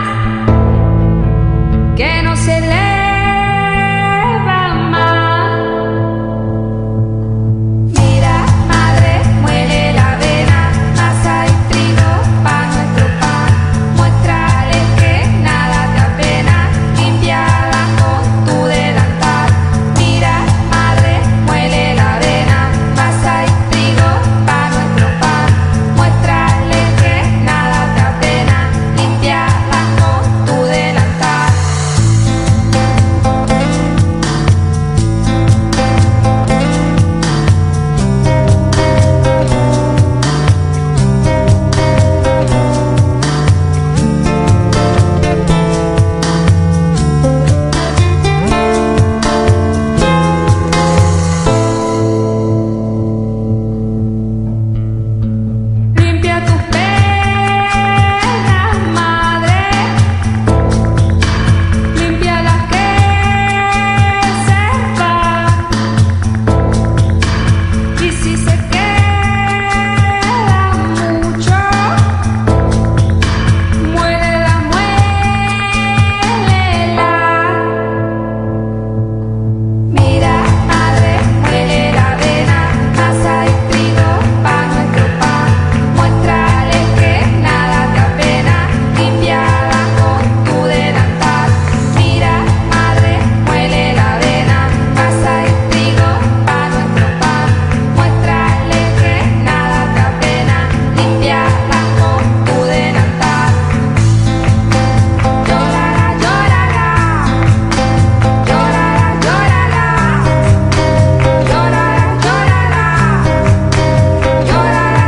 que no se le van más. Mira, madre, muele la avena, masa y trigo pa' nuestro pan. Muéstrale que nada te apena, limpiala con tu delantal. Mira, madre, muele la avena, masa y trigo pa' nuestro pan. Muéstrale que nada te apena, limpiala con tu delantal. Limpia tus penas, madre, limpia las que se van. Y si se queda mucho, muélela, muélela. Mira, madre, muele la avena, masa y trigo pa' nuestro pan. Muéstrale que nada te apena, limpiala con tu delantal. Mira, madre, muele la avena, masa y trigo pa' nuestro pan. Muéstrale que nada te apena, limpiala con tu delantal. Llorará, llorará, llorará, llorará, llorará, llorará, llorará,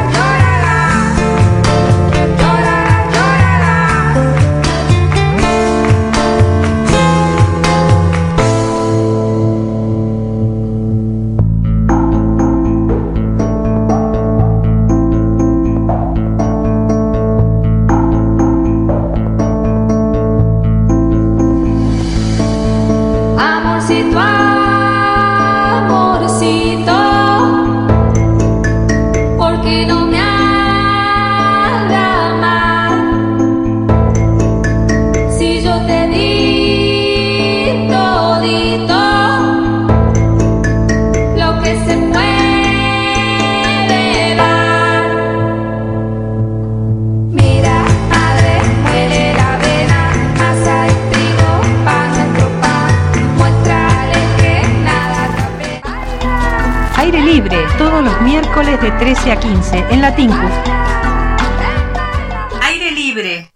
amorcito, amorcito, ¿por qué no me hagas mal? Si yo te di todito lo que se puede dar. Mira, madre, muele la avena, masa y trigo pa' nuestro pan. Muéstrale que nada te apena. Aire Libre, todos los miércoles de trece a quince en la Tinku. Aire Libre.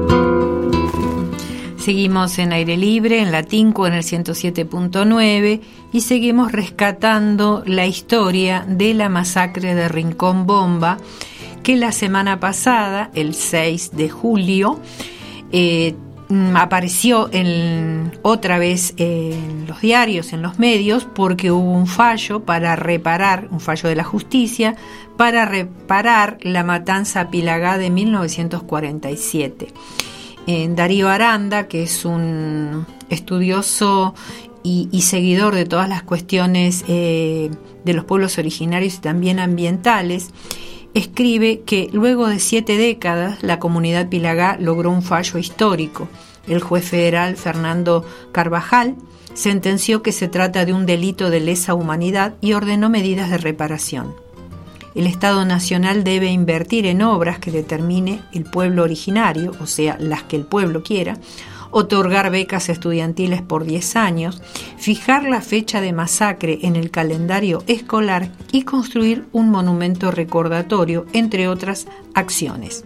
Seguimos en Aire Libre, en la Tinku, en el ciento siete punto nueve, y seguimos rescatando la historia de la masacre de Rincón Bomba, que la semana pasada, el seis de julio, eh, apareció en, otra vez en los diarios, en los medios, porque hubo un fallo para reparar, un fallo de la justicia, para reparar la matanza Pilagá de mil novecientos cuarenta y siete. En Darío Aranda, que es un estudioso y, y seguidor de todas las cuestiones eh, de los pueblos originarios y también ambientales, escribe que luego de siete décadas la comunidad Pilagá logró un fallo histórico. El juez federal Fernando Carvajal sentenció que se trata de un delito de lesa humanidad y ordenó medidas de reparación. El Estado Nacional debe invertir en obras que determine el pueblo originario, o sea, las que el pueblo quiera, otorgar becas estudiantiles por diez años, fijar la fecha de masacre en el calendario escolar y construir un monumento recordatorio, entre otras acciones.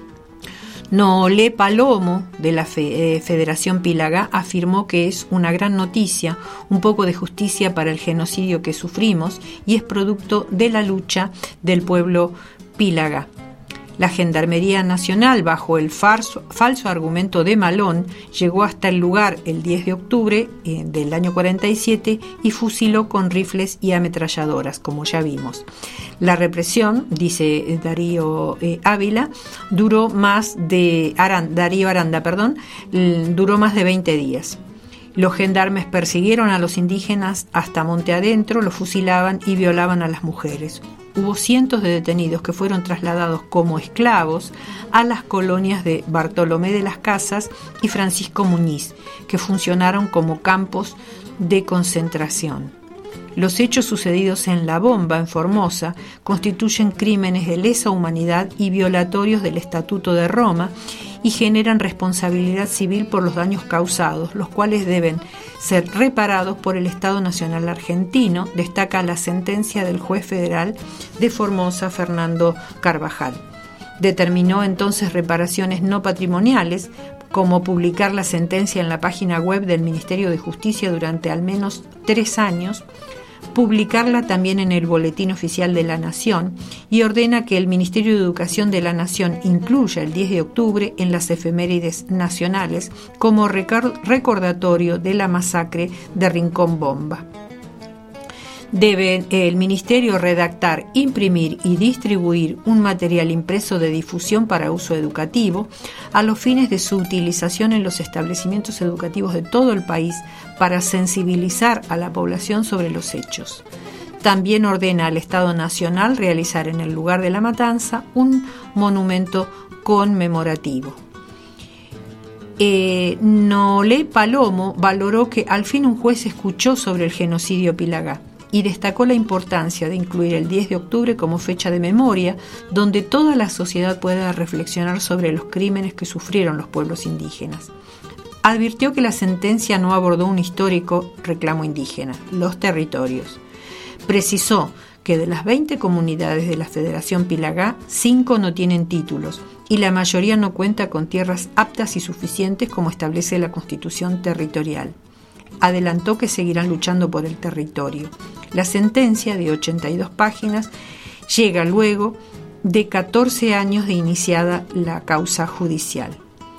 Noolé Palomo, de la Federación Pilagá, afirmó que es una gran noticia, un poco de justicia para el genocidio que sufrimos y es producto de la lucha del pueblo Pilagá. La Gendarmería Nacional, bajo el falso, falso argumento de Malón, llegó hasta el lugar el diez de octubre eh, del año cuarenta y siete y fusiló con rifles y ametralladoras, como ya vimos. La represión, dice Darío eh, Ávila, duró más de Aranda, Darío Aranda, perdón, duró más de veinte días. Los gendarmes persiguieron a los indígenas hasta monte adentro, los fusilaban y violaban a las mujeres. Hubo cientos de detenidos que fueron trasladados como esclavos a las colonias de Bartolomé de las Casas y Francisco Muñiz, que funcionaron como campos de concentración. Los hechos sucedidos en La Bomba, en Formosa, constituyen crímenes de lesa humanidad y violatorios del Estatuto de Roma y generan responsabilidad civil por los daños causados, los cuales deben ser reparados por el Estado Nacional Argentino, destaca la sentencia del juez federal de Formosa, Fernando Carvajal. Determinó entonces reparaciones no patrimoniales, como publicar la sentencia en la página web del Ministerio de Justicia durante al menos tres años, publicarla también en el Boletín Oficial de la Nación y ordena que el Ministerio de Educación de la Nación incluya el diez de octubre en las efemérides nacionales como recordatorio de la masacre de Rincón Bomba. Debe el Ministerio redactar, imprimir y distribuir un material impreso de difusión para uso educativo a los fines de su utilización en los establecimientos educativos de todo el país para sensibilizar a la población sobre los hechos. También ordena al Estado Nacional realizar en el lugar de la matanza un monumento conmemorativo. Eh, Noolé Palomo valoró que al fin un juez escuchó sobre el genocidio Pilagá y destacó la importancia de incluir el diez de octubre como fecha de memoria, donde toda la sociedad pueda reflexionar sobre los crímenes que sufrieron los pueblos indígenas. Advirtió que la sentencia no abordó un histórico reclamo indígena, los territorios. Precisó que de las veinte comunidades de la Federación Pilagá, cinco no tienen títulos y la mayoría no cuenta con tierras aptas y suficientes como establece la Constitución Territorial. Adelantó que seguirán luchando por el territorio. La sentencia, de ochenta y dos páginas, llega luego de catorce años de iniciada la causa judicial.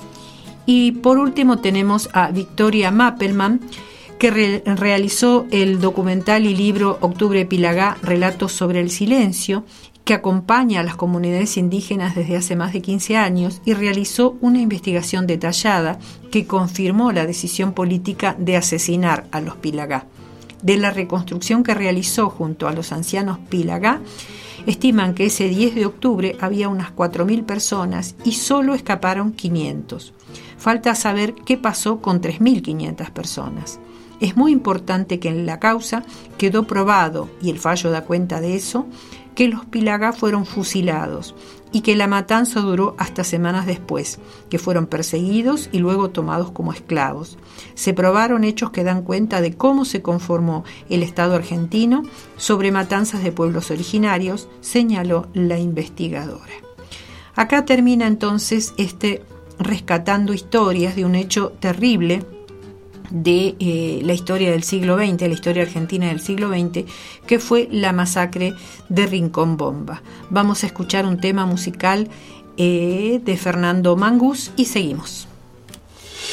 Y por último tenemos a Victoria Mappelman, que re- realizó el documental y libro Octubre Pilagá, Relatos sobre el Silencio, que acompaña a las comunidades indígenas desde hace más de quince años y realizó una investigación detallada que confirmó la decisión política de asesinar a los Pilagá. De la reconstrucción que realizó junto a los ancianos Pilagá, estiman que ese diez de octubre había unas cuatro mil personas y solo escaparon quinientos. Falta saber qué pasó con tres mil quinientas personas. Es muy importante que en la causa quedó probado, y el fallo da cuenta de eso, que los Pilagá fueron fusilados y que la matanza duró hasta semanas después, que fueron perseguidos y luego tomados como esclavos. Se probaron hechos que dan cuenta de cómo se conformó el Estado argentino sobre matanzas de pueblos originarios, señaló la investigadora. Acá termina entonces este rescatando historias de un hecho terrible de eh, la historia del siglo veinte, la historia argentina del siglo veinte, que fue la masacre de Rincón Bomba. Vamos a escuchar un tema musical eh, de Fernando Mangus y seguimos.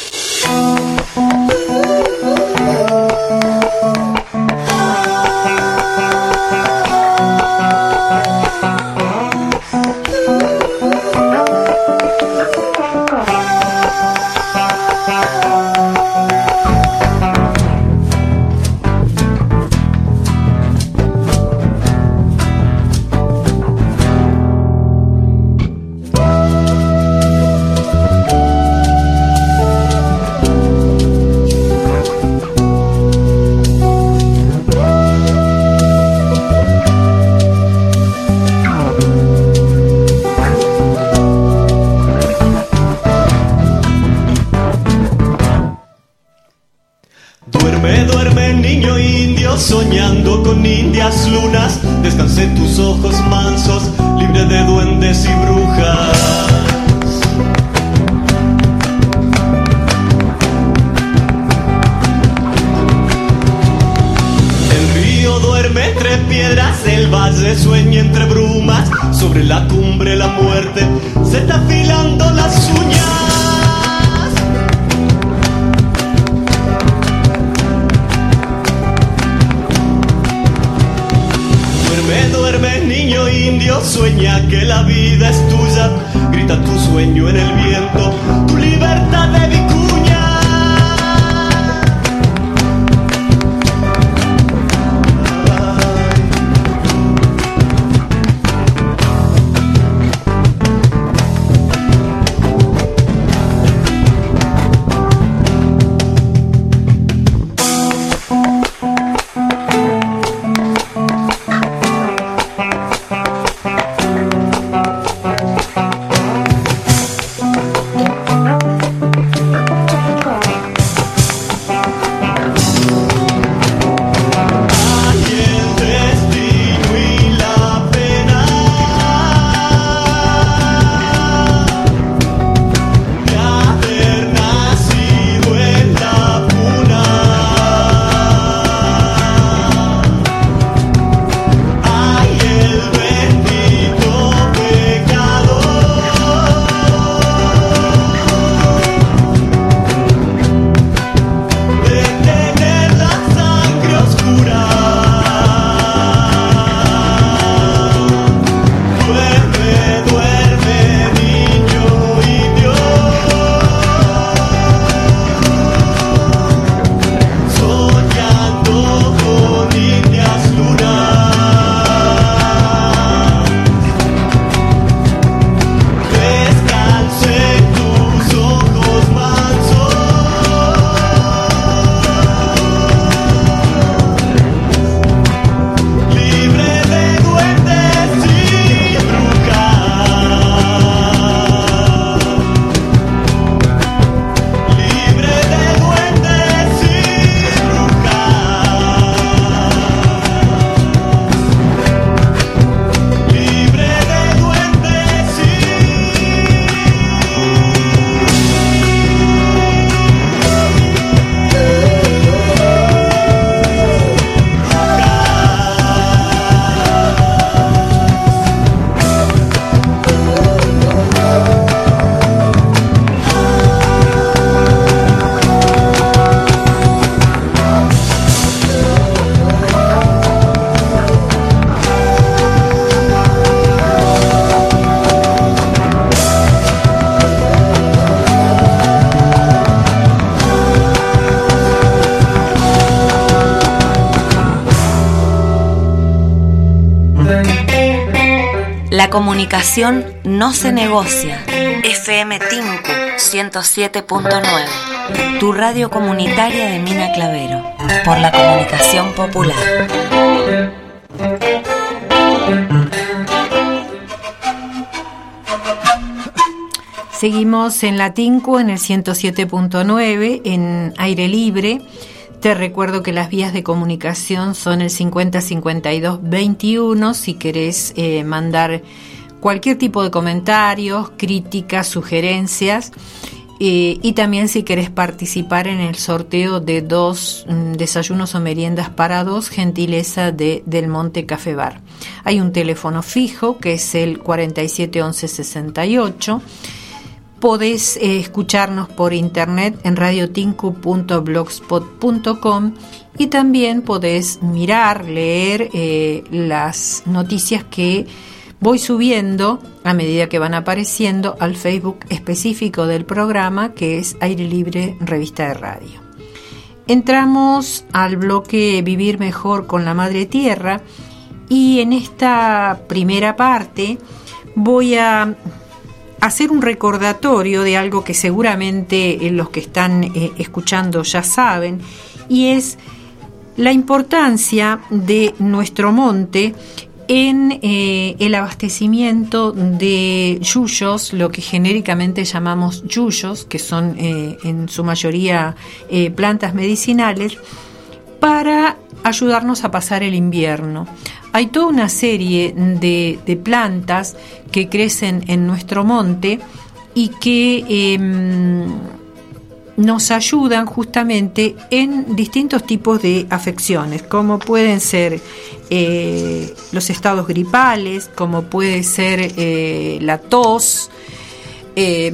Duerme, duerme, niño indio, soñando con indias lunas. Descanse tus ojos mansos, libre de duendes y brujas. El río duerme entre piedras, el valle sueña entre brumas. Sobre la cumbre la muerte se está afilando las uñas. Duerme, niño indio, sueña que la vida es tuya. Grita tu sueño en el viento, tu libertad de vicuña. La comunicación no se negocia. F M Tinku ciento siete punto nueve. Tu radio comunitaria de Mina Clavero. Por la comunicación popular. Seguimos en la Tinku en el ciento siete punto nueve en aire libre. Te recuerdo que las vías de comunicación son el cincuenta cincuenta y dos veintiuno si querés eh, mandar cualquier tipo de comentarios, críticas, sugerencias eh, y también si querés participar en el sorteo de dos mm, desayunos o meriendas para dos, gentileza de Del Monte Café Bar. Hay un teléfono fijo que es el cuarenta y siete once sesenta y ocho. Podés eh, escucharnos por internet en radiotinku punto blogspot punto com y también podés mirar, leer eh, las noticias que voy subiendo a medida que van apareciendo al Facebook específico del programa, que es Aire Libre Revista de Radio. Entramos al bloque Vivir Mejor con la Madre Tierra y en esta primera parte voy a hacer un recordatorio de algo que seguramente los que están eh, escuchando ya saben, y es la importancia de nuestro monte en eh, el abastecimiento de yuyos, lo que genéricamente llamamos yuyos, que son eh, en su mayoría eh, plantas medicinales, para ayudarnos a pasar el invierno. Hay toda una serie de, de plantas que crecen en nuestro monte y que eh, nos ayudan justamente en distintos tipos de afecciones, como pueden ser eh, los estados gripales, como puede ser eh, la tos, eh,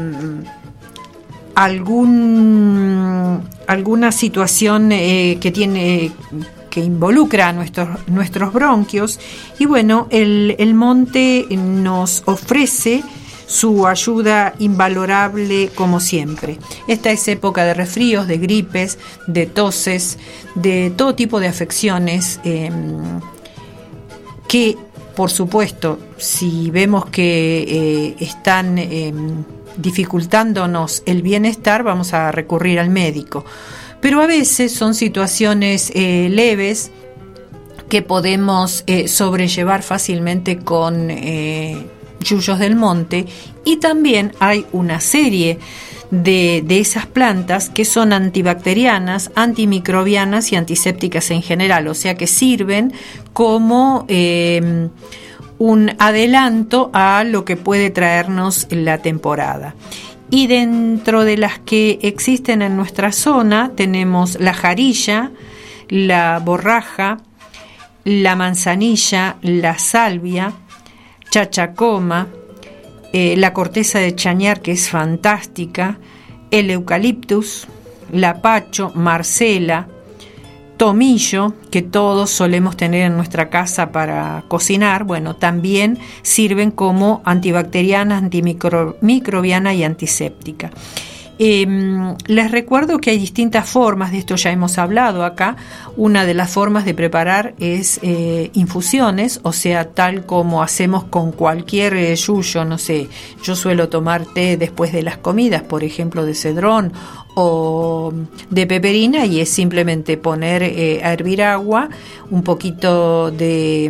algún alguna situación eh, que tiene que involucra a nuestros nuestros bronquios, y bueno, el, el monte nos ofrece su ayuda invalorable como siempre. Esta es época de resfríos, de gripes, de toses, de todo tipo de afecciones eh, que, por supuesto, si vemos que eh, están eh, dificultándonos el bienestar, vamos a recurrir al médico. Pero a veces son situaciones eh, leves que podemos eh, sobrellevar fácilmente con eh, yuyos del monte, y también hay una serie de, de esas plantas que son antibacterianas, antimicrobianas y antisépticas en general, o sea que sirven como eh, un adelanto a lo que puede traernos la temporada. Y dentro de las que existen en nuestra zona tenemos la jarilla, la borraja, la manzanilla, la salvia, chachacoma, eh, la corteza de chañar, que es fantástica, el eucaliptus, lapacho, marcela, tomillo, que todos solemos tener en nuestra casa para cocinar. Bueno, también sirven como antibacteriana, antimicrobiana y antiséptica. Eh, les recuerdo que hay distintas formas, de esto ya hemos hablado acá. Una de las formas de preparar es eh, infusiones, o sea, tal como hacemos con cualquier eh, yuyo, no sé, yo suelo tomar té después de las comidas, por ejemplo de cedrón o de peperina, y es simplemente poner eh, a hervir agua, un poquito de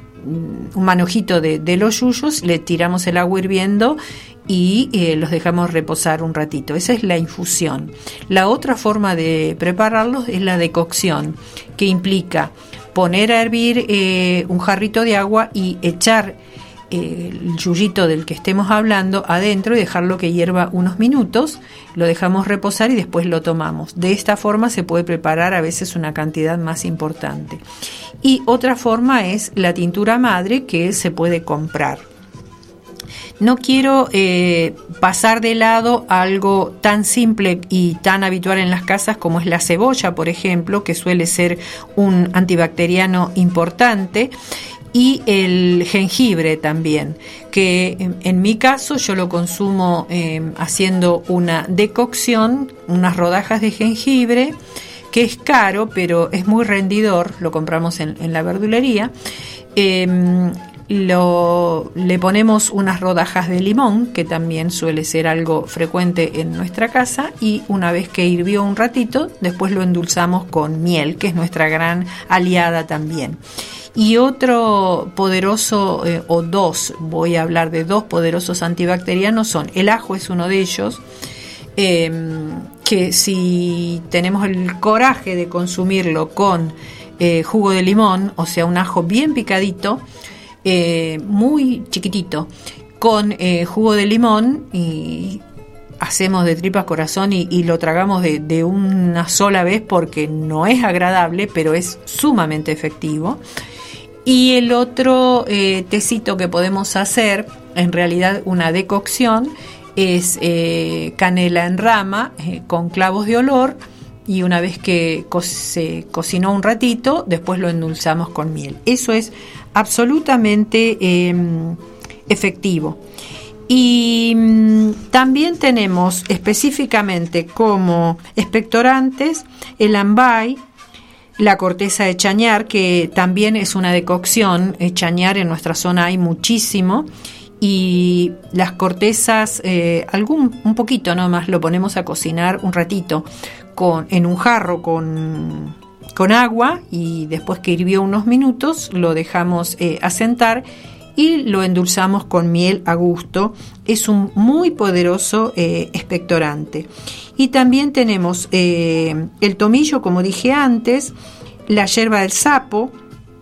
un manojito de, de los yuyos, le tiramos el agua hirviendo y eh, los dejamos reposar un ratito. Esa es la infusión. La otra forma de prepararlos es la decocción, que implica poner a hervir eh, un jarrito de agua y echar eh, el yuyito del que estemos hablando adentro y dejarlo que hierva unos minutos, lo dejamos reposar y después lo tomamos. De esta forma se puede preparar a veces una cantidad más importante. Y otra forma es la tintura madre, que se puede comprar. No quiero eh, pasar de lado algo tan simple y tan habitual en las casas como es la cebolla, por ejemplo, que suele ser un antibacteriano importante, y el jengibre también, que en, en mi caso yo lo consumo eh, haciendo una decocción, unas rodajas de jengibre, que es caro, pero es muy rendidor, lo compramos en, en la verdulería. Eh, Lo, le ponemos unas rodajas de limón, que también suele ser algo frecuente en nuestra casa, y una vez que hirvió un ratito, después lo endulzamos con miel, que es nuestra gran aliada también. Y otro poderoso, eh, o dos, voy a hablar de dos poderosos antibacterianos, son el ajo, es uno de ellos, eh, que si tenemos el coraje de consumirlo con eh, jugo de limón, o sea, un ajo bien picadito, Eh, muy chiquitito, con eh, jugo de limón, y hacemos de tripas corazón y, y lo tragamos de, de una sola vez, porque no es agradable, pero es sumamente efectivo. Y el otro eh, tecito que podemos hacer, en realidad una decocción, es eh, canela en rama eh, con clavos de olor, y una vez que co- se cocinó un ratito, después lo endulzamos con miel. Eso es absolutamente eh, efectivo. Y mm, también tenemos específicamente como expectorantes el ambay, la corteza de chañar, que también es una decocción. El chañar en nuestra zona hay muchísimo, y las cortezas, eh, algún un poquito nomás lo ponemos a cocinar un ratito con, en un jarro con, con agua, y después que hirvió unos minutos lo dejamos eh, asentar y lo endulzamos con miel a gusto. Es un muy poderoso eh, expectorante. Y también tenemos eh, el tomillo, como dije antes, la yerba del sapo,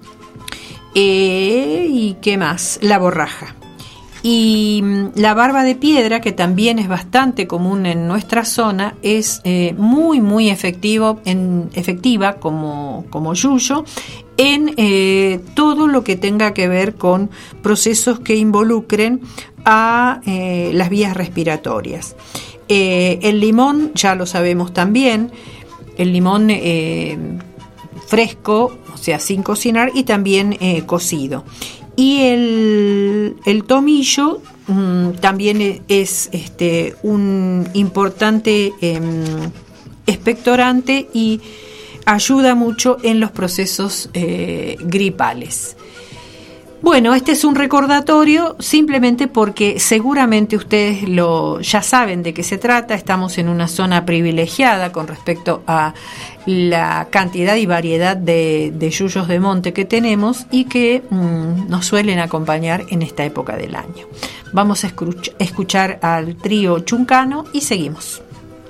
eh, y ¿qué más? La borraja. Y la barba de piedra, que también es bastante común en nuestra zona, es eh, muy muy efectivo, en, efectiva como, como yuyo en eh, todo lo que tenga que ver con procesos que involucren a eh, las vías respiratorias. Eh, el limón, ya lo sabemos también, el limón eh, fresco, o sea, sin cocinar, y también eh, cocido. Y el, el tomillo mmm, también es este, un importante eh, expectorante y ayuda mucho en los procesos eh, gripales. Bueno, este es un recordatorio simplemente porque seguramente ustedes lo ya saben de qué se trata. Estamos en una zona privilegiada con respecto a la cantidad y variedad de, de yuyos de monte que tenemos y que mmm, nos suelen acompañar en esta época del año. Vamos a escuch- escuchar al trío Chuncano y seguimos.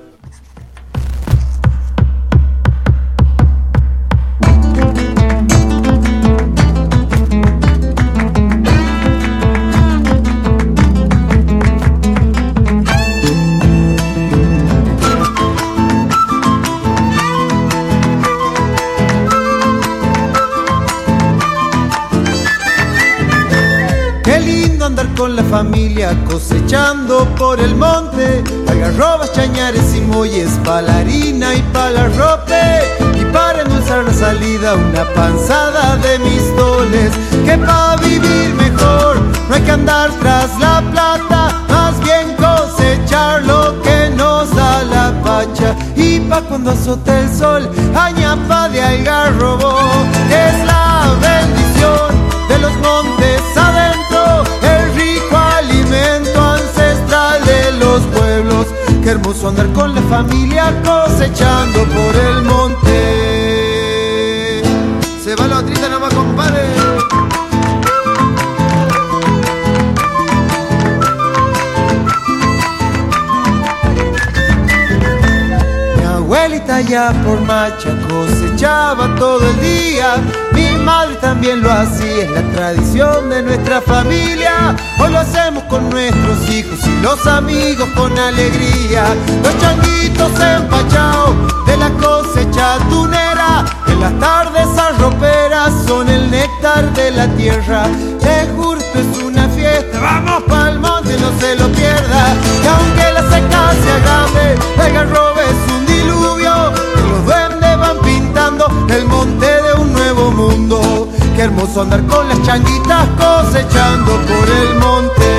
Con la familia cosechando por el monte, algarrobas, chañares y molles, pa' la harina y pa' la rope, y para endulzar la salida una panzada de mistoles, que pa' vivir mejor no hay que andar tras la plata, más bien cosechar lo que nos da la pacha, y pa' cuando azote el sol, añapa de algarrobo, que es la bendición de los montes adentro, el rico alimento ancestral de los pueblos. Qué hermoso andar con la familia cosechando por el monte. Se va la otrita nomás, compadre. Mi abuelita ya por Macha cosechaba todo el día. Mi madre también lo hacía, es la tradición de nuestra familia. Hoy lo hacemos con nuestros hijos y los amigos con alegría. Los changuitos empachados de la cosecha tunera, en las tardes arroperas son el néctar de la tierra. De Jurto es una fiesta, vamos pa'l monte, no se lo pierda. Y aunque la seca se agrave, el algarrobo es un diluvio, y los duendes van pintando el monte de un nuevo mundo. Qué hermoso andar con las changuitas cosechando por el monte.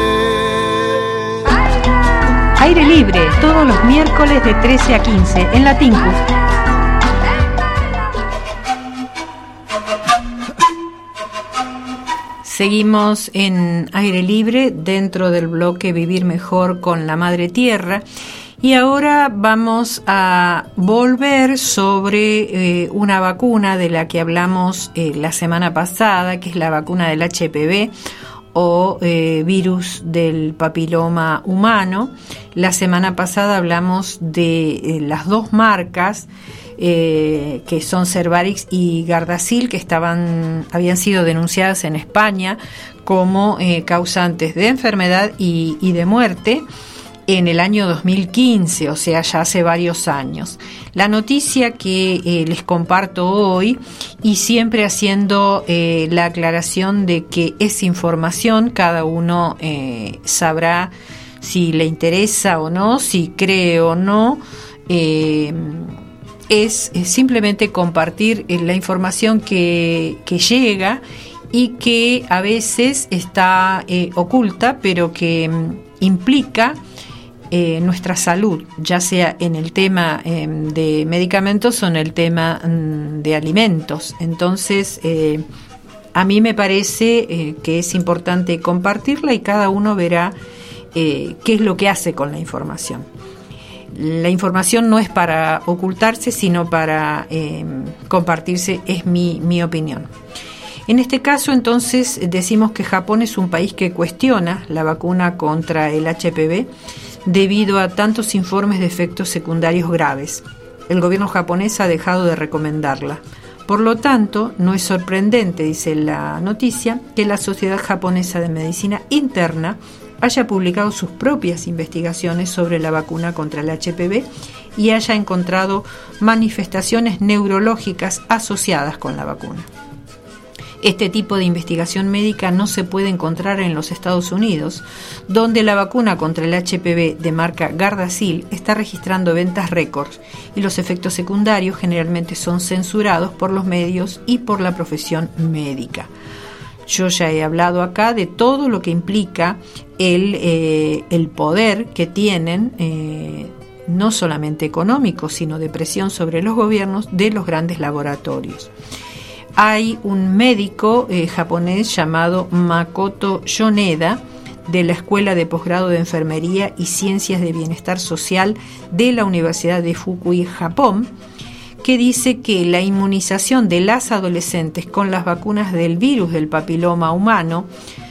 Aire libre, todos los miércoles de trece a quince en la Tincu. Seguimos en Aire Libre dentro del bloque Vivir Mejor con la Madre Tierra. Y ahora vamos a volver sobre eh, una vacuna de la que hablamos eh, la semana pasada, que es la vacuna del H P V o eh, virus del papiloma humano. La semana pasada hablamos de eh, las dos marcas eh, que son Cervarix y Gardasil, que estaban habían sido denunciadas en España como eh, causantes de enfermedad y, y de muerte en el año dos mil quince, o sea, ya hace varios años. La noticia que eh, les comparto hoy, y siempre haciendo eh, la aclaración de que es información, cada uno eh, sabrá si le interesa o no, si cree o no, eh, es, es simplemente compartir la información que, que llega y que a veces está eh, oculta, pero que mm, implica eh, nuestra salud, ya sea en el tema eh, de medicamentos o en el tema mm, de alimentos. Entonces, eh, a mí me parece eh, que es importante compartirla y cada uno verá eh, qué es lo que hace con la información. La información no es para ocultarse, sino para eh, compartirse, es mi, mi opinión. En este caso, entonces, decimos que Japón es un país que cuestiona la vacuna contra el H P V debido a tantos informes de efectos secundarios graves. El gobierno japonés ha dejado de recomendarla. Por lo tanto, no es sorprendente, dice la noticia, que la Sociedad Japonesa de Medicina Interna haya publicado sus propias investigaciones sobre la vacuna contra el H P V y haya encontrado manifestaciones neurológicas asociadas con la vacuna. Este tipo de investigación médica no se puede encontrar en los Estados Unidos, donde la vacuna contra el H P V de marca Gardasil está registrando ventas récords y los efectos secundarios generalmente son censurados por los medios y por la profesión médica. Yo ya he hablado acá de todo lo que implica el, eh, el poder que tienen, eh, no solamente económico, sino de presión sobre los gobiernos de los grandes laboratorios. Hay un médico eh, japonés llamado Makoto Yoneda, de la Escuela de Posgrado de Enfermería y Ciencias de Bienestar Social de la Universidad de Fukui, Japón, que dice que la inmunización de las adolescentes con las vacunas del virus del papiloma humano,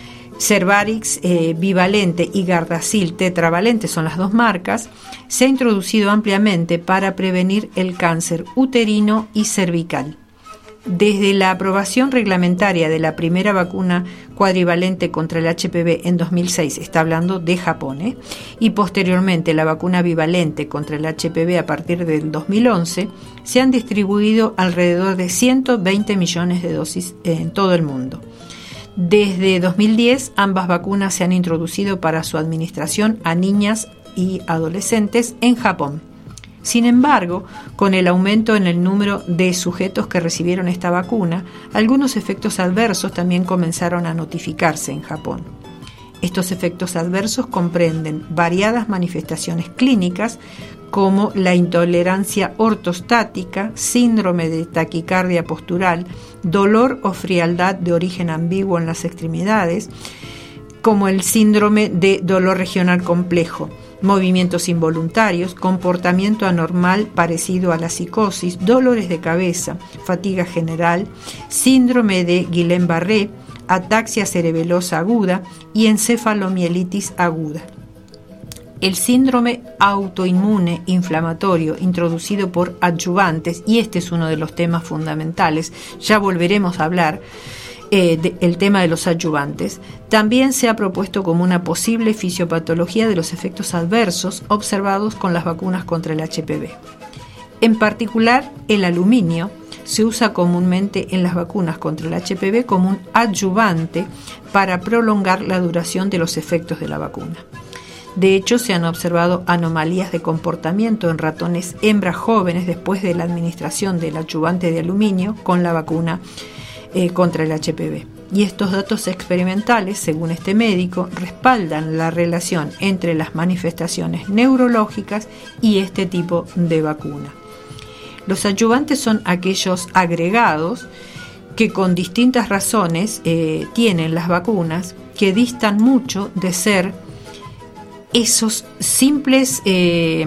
Cervarix eh, bivalente y Gardasil tetravalente son las dos marcas, se ha introducido ampliamente para prevenir el cáncer uterino y cervical. Desde la aprobación reglamentaria de la primera vacuna cuadrivalente contra el H P V en dos mil seis, está hablando de Japón, ¿eh? y posteriormente la vacuna bivalente contra el H P V a partir del dos mil once, se han distribuido alrededor de ciento veinte millones de dosis en todo el mundo. Desde dos mil diez, ambas vacunas se han introducido para su administración a niñas y adolescentes en Japón. Sin embargo, con el aumento en el número de sujetos que recibieron esta vacuna, algunos efectos adversos también comenzaron a notificarse en Japón. Estos efectos adversos comprenden variadas manifestaciones clínicas como la intolerancia ortostática, síndrome de taquicardia postural, dolor o frialdad de origen ambiguo en las extremidades, como el síndrome de dolor regional complejo, movimientos involuntarios, comportamiento anormal parecido a la psicosis, dolores de cabeza, fatiga general, síndrome de Guillain-Barré, ataxia cerebelosa aguda y encefalomielitis aguda. El síndrome autoinmune inflamatorio introducido por adyuvantes, y este es uno de los temas fundamentales, ya volveremos a hablar, Eh, de, el tema de los adyuvantes, también se ha propuesto como una posible fisiopatología de los efectos adversos observados con las vacunas contra el H P V. En particular, el aluminio se usa comúnmente en las vacunas contra el H P V como un adyuvante para prolongar la duración de los efectos de la vacuna. De hecho, se han observado anomalías de comportamiento en ratones hembras jóvenes después de la administración del adyuvante de aluminio con la vacuna Eh, contra el H P V. Y estos datos experimentales, según este médico, respaldan la relación entre las manifestaciones neurológicas y este tipo de vacuna. Los adyuvantes son aquellos agregados que con distintas razones eh, tienen las vacunas que distan mucho de ser esos simples eh,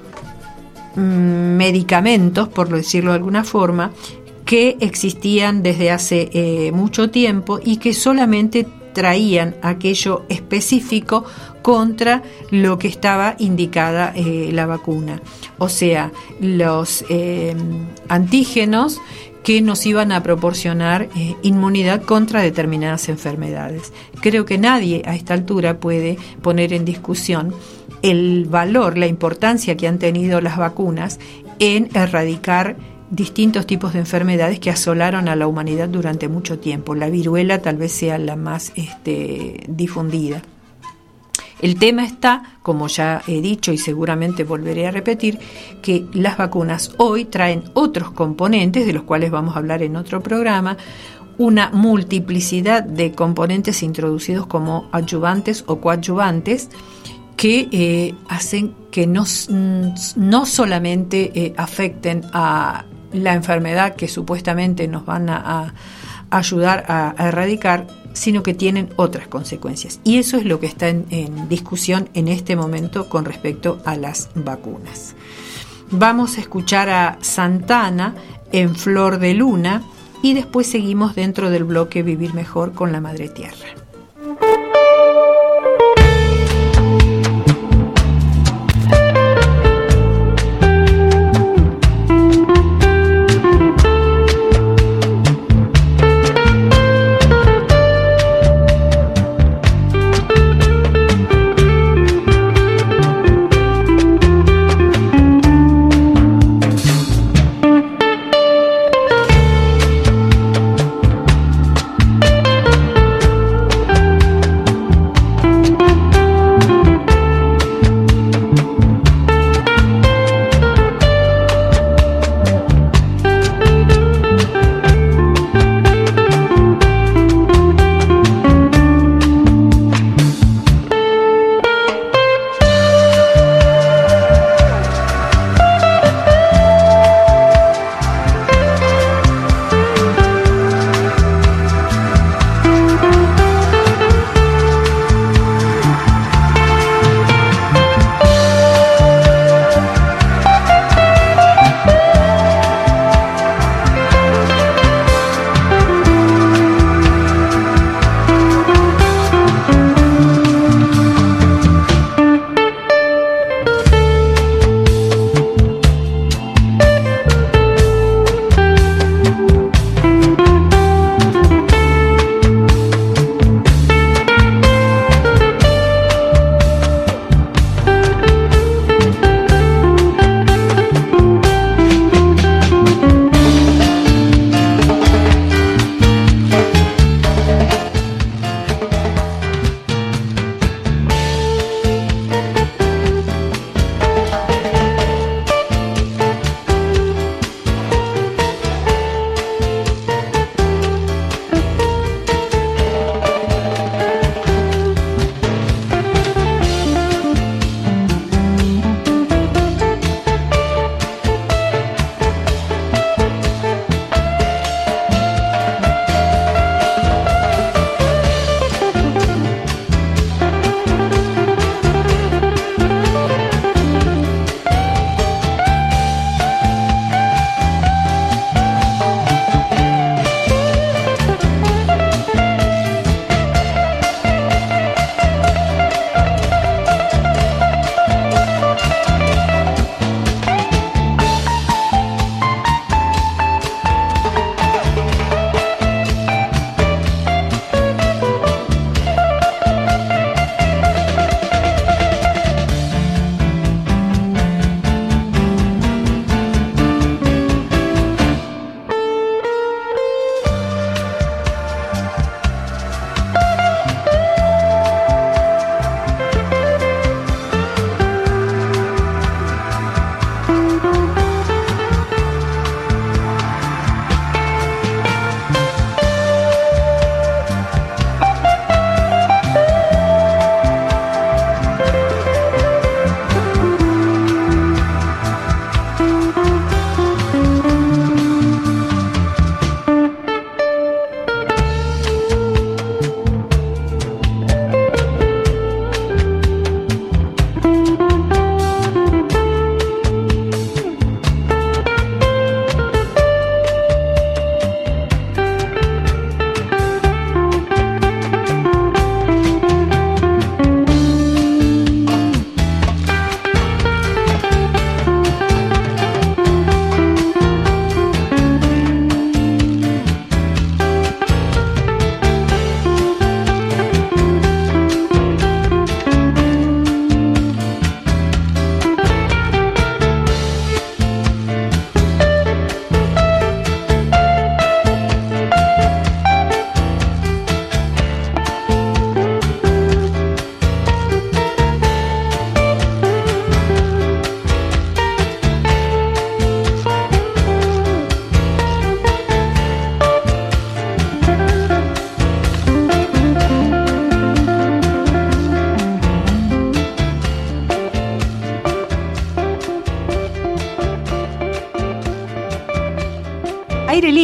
medicamentos, por decirlo de alguna forma, que existían desde hace eh, mucho tiempo y que solamente traían aquello específico contra lo que estaba indicada eh, la vacuna. O sea, los eh, antígenos que nos iban a proporcionar eh, inmunidad contra determinadas enfermedades. Creo que nadie a esta altura puede poner en discusión el valor, la importancia que han tenido las vacunas en erradicar distintos tipos de enfermedades que asolaron a la humanidad durante mucho tiempo. La viruela tal vez sea la más este, difundida. El tema está, como ya he dicho y seguramente volveré a repetir, que las vacunas hoy traen otros componentes, de los cuales vamos a hablar en otro programa, una multiplicidad de componentes introducidos como adyuvantes o coadyuvantes que eh, hacen que no, no solamente eh, afecten a la enfermedad que supuestamente nos van a, a ayudar a, a erradicar, sino que tienen otras consecuencias. Y eso es lo que está en, en discusión en este momento con respecto a las vacunas. Vamos a escuchar a Santana en Flor de Luna y después seguimos dentro del bloque Vivir Mejor con la Madre Tierra.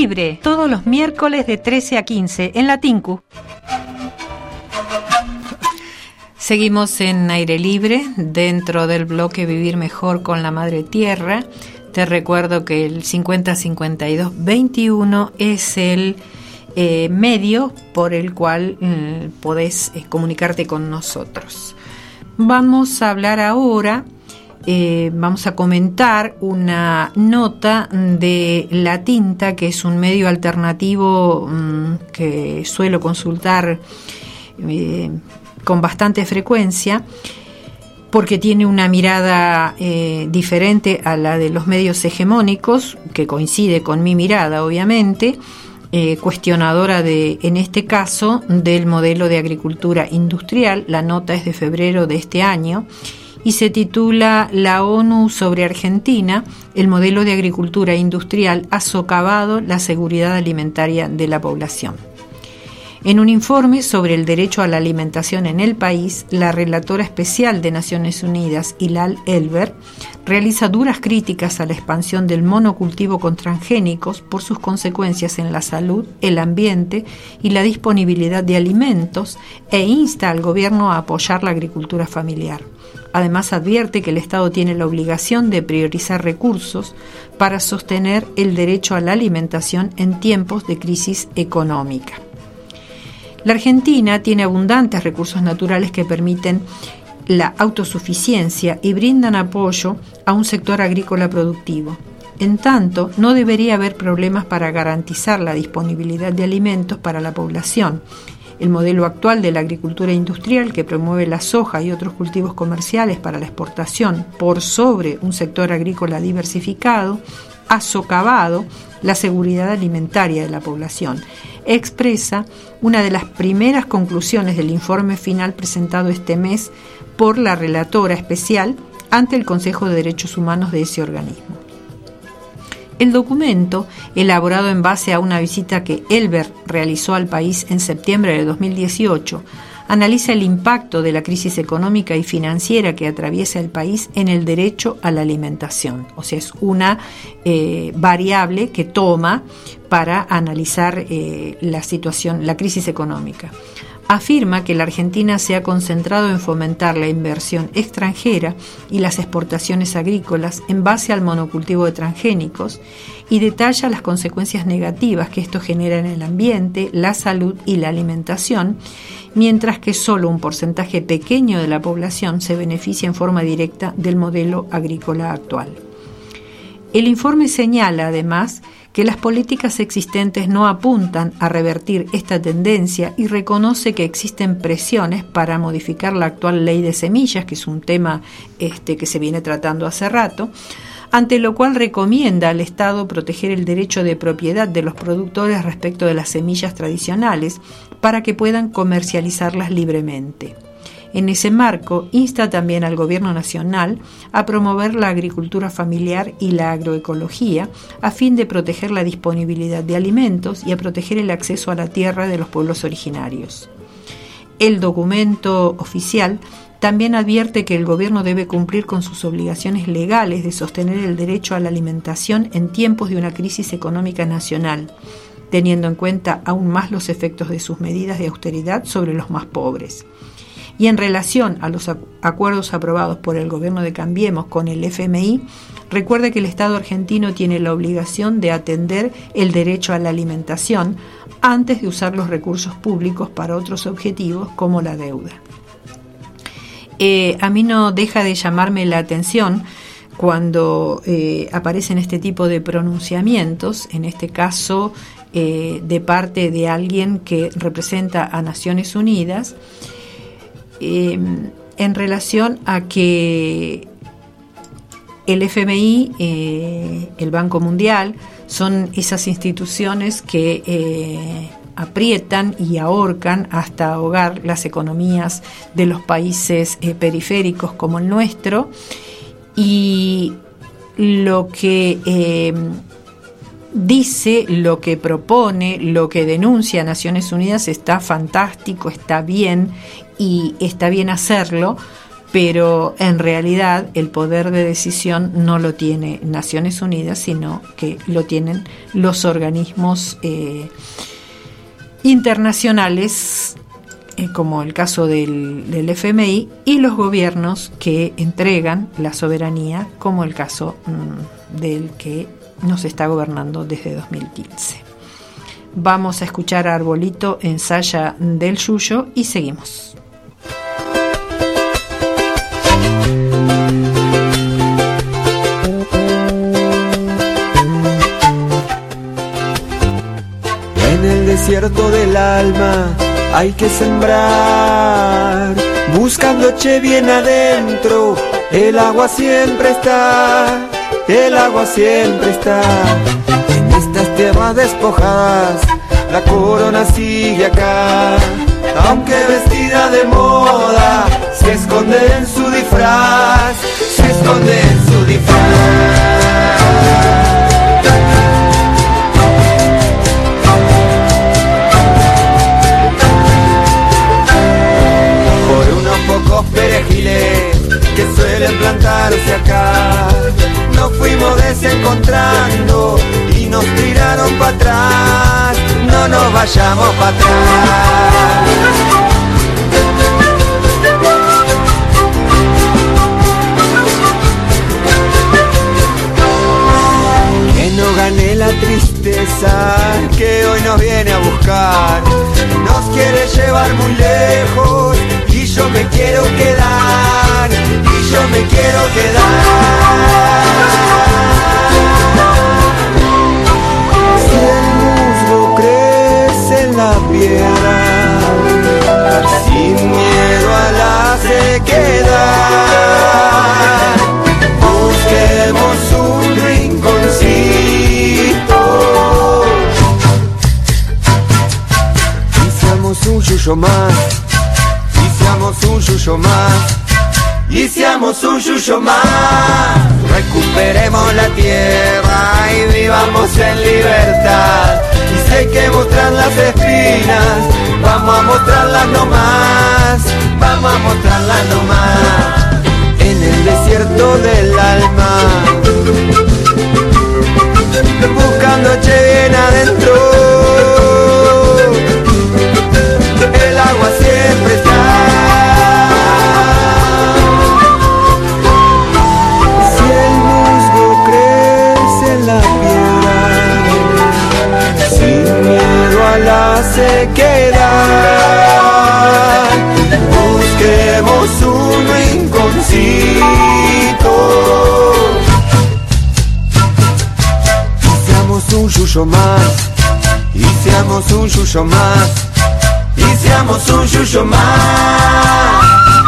Libre, todos los miércoles de trece a quince en la Tinku. Seguimos en Aire Libre, dentro del bloque Vivir Mejor con la Madre Tierra. Te recuerdo que el cincuenta cincuenta y dos veintiuno es el eh, medio por el cual eh, podés eh, comunicarte con nosotros. Vamos a hablar ahora, eh, vamos a comentar una nota de La Tinta, que es un medio alternativo mmm, que suelo consultar eh, con bastante frecuencia, porque tiene una mirada eh, diferente a la de los medios hegemónicos, que coincide con mi mirada, obviamente, eh, cuestionadora de, en este caso, del modelo de agricultura industrial. La nota es de febrero de este año y se titula La ONU sobre Argentina, el modelo de agricultura industrial ha socavado la seguridad alimentaria de la población. En un informe sobre el derecho a la alimentación en el país, la relatora especial de Naciones Unidas, Hilal Elber, realiza duras críticas a la expansión del monocultivo con transgénicos por sus consecuencias en la salud, el ambiente y la disponibilidad de alimentos, e insta al gobierno a apoyar la agricultura familiar. Además, advierte que el Estado tiene la obligación de priorizar recursos para sostener el derecho a la alimentación en tiempos de crisis económica. La Argentina tiene abundantes recursos naturales que permiten la autosuficiencia y brindan apoyo a un sector agrícola productivo. En tanto, no debería haber problemas para garantizar la disponibilidad de alimentos para la población. El modelo actual de la agricultura industrial, que promueve la soja y otros cultivos comerciales para la exportación por sobre un sector agrícola diversificado, ha socavado la seguridad alimentaria de la población. Expresa una de las primeras conclusiones del informe final presentado este mes por la relatora especial ante el Consejo de Derechos Humanos de ese organismo. El documento, elaborado en base a una visita que Elber realizó al país en septiembre de dos mil dieciocho, analiza el impacto de la crisis económica y financiera que atraviesa el país en el derecho a la alimentación. O sea, es una eh, variable que toma para analizar eh, la situación, la crisis económica. Afirma que la Argentina se ha concentrado en fomentar la inversión extranjera y las exportaciones agrícolas en base al monocultivo de transgénicos y detalla las consecuencias negativas que esto genera en el ambiente, la salud y la alimentación, mientras que solo un porcentaje pequeño de la población se beneficia en forma directa del modelo agrícola actual. El informe señala, además, que las políticas existentes no apuntan a revertir esta tendencia y reconoce que existen presiones para modificar la actual ley de semillas, que es un tema este, que se viene tratando hace rato, ante lo cual recomienda al Estado proteger el derecho de propiedad de los productores respecto de las semillas tradicionales para que puedan comercializarlas libremente. En ese marco, insta también al Gobierno Nacional a promover la agricultura familiar y la agroecología a fin de proteger la disponibilidad de alimentos y a proteger el acceso a la tierra de los pueblos originarios. El documento oficial también advierte que el Gobierno debe cumplir con sus obligaciones legales de sostener el derecho a la alimentación en tiempos de una crisis económica nacional, teniendo en cuenta aún más los efectos de sus medidas de austeridad sobre los más pobres. Y en relación a los acuerdos aprobados por el gobierno de Cambiemos con el F M I, recuerda que el Estado argentino tiene la obligación de atender el derecho a la alimentación antes de usar los recursos públicos para otros objetivos como la deuda. Eh, a mí no deja de llamarme la atención cuando eh, aparecen este tipo de pronunciamientos, en este caso eh, de parte de alguien que representa a Naciones Unidas, Eh, en relación a que el F M I, eh, el Banco Mundial, son esas instituciones que eh, aprietan y ahorcan hasta ahogar las economías de los países eh, periféricos como el nuestro, y lo que eh, dice, lo que propone, lo que denuncia Naciones Unidas está fantástico, está bien, y está bien hacerlo, pero en realidad el poder de decisión no lo tiene Naciones Unidas, sino que lo tienen los organismos eh, internacionales, eh, como el caso del, del F M I, y los gobiernos que entregan la soberanía, como el caso mmm, del que nos está gobernando desde dos mil quince. Vamos a escuchar a Arbolito en Saya del Yuyo y seguimos. En el desierto del alma hay que sembrar, buscando che bien adentro, el agua siempre está, el agua siempre está. En estas tierras despojadas, la corona sigue acá, aunque vestida de moda, se esconde en su disfraz, se esconde en su disfraz. Pocos perejiles que suelen plantarse acá, nos fuimos desencontrando y nos tiraron para atrás, no nos vayamos para atrás. Que no gane la tristeza que hoy nos viene a buscar, nos quiere llevar muy lejos y yo me quiero quedar, y yo me quiero quedar. Si el musgo crece en la piedra, sin miedo a la sequedad, busquemos un rinconcito y seamos un yuyo más. Seamos un yuyo más, y seamos un yuyo más. Recuperemos la tierra y vivamos en libertad. Y si hay que mostrar las espinas, vamos a mostrarlas nomás, vamos a mostrarlas nomás. En el desierto del alma, buscando che bien adentro, el agua siempre está. Si el musgo crece en la piedra, sin miedo a la sequedad, busquemos un rinconcito y seamos un yuyo más, y seamos un yuyo más, y seamos un yuyo más.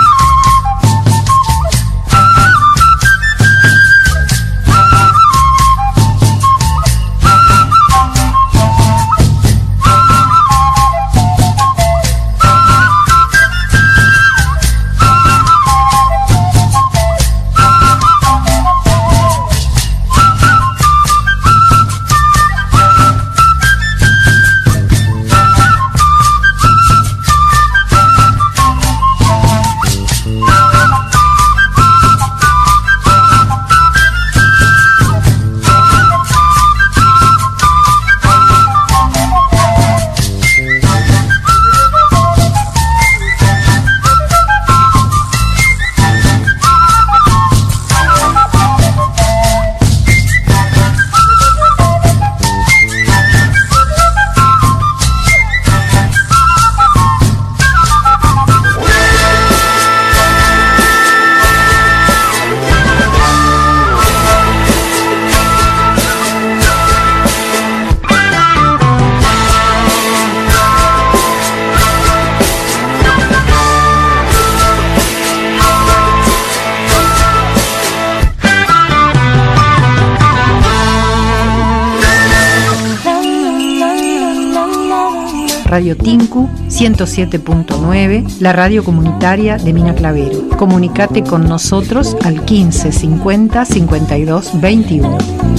Radio Tinku ciento siete punto nueve, la radio comunitaria de Mina Clavero. Comunicate con nosotros al quince cincuenta cincuenta y dos veintiuno.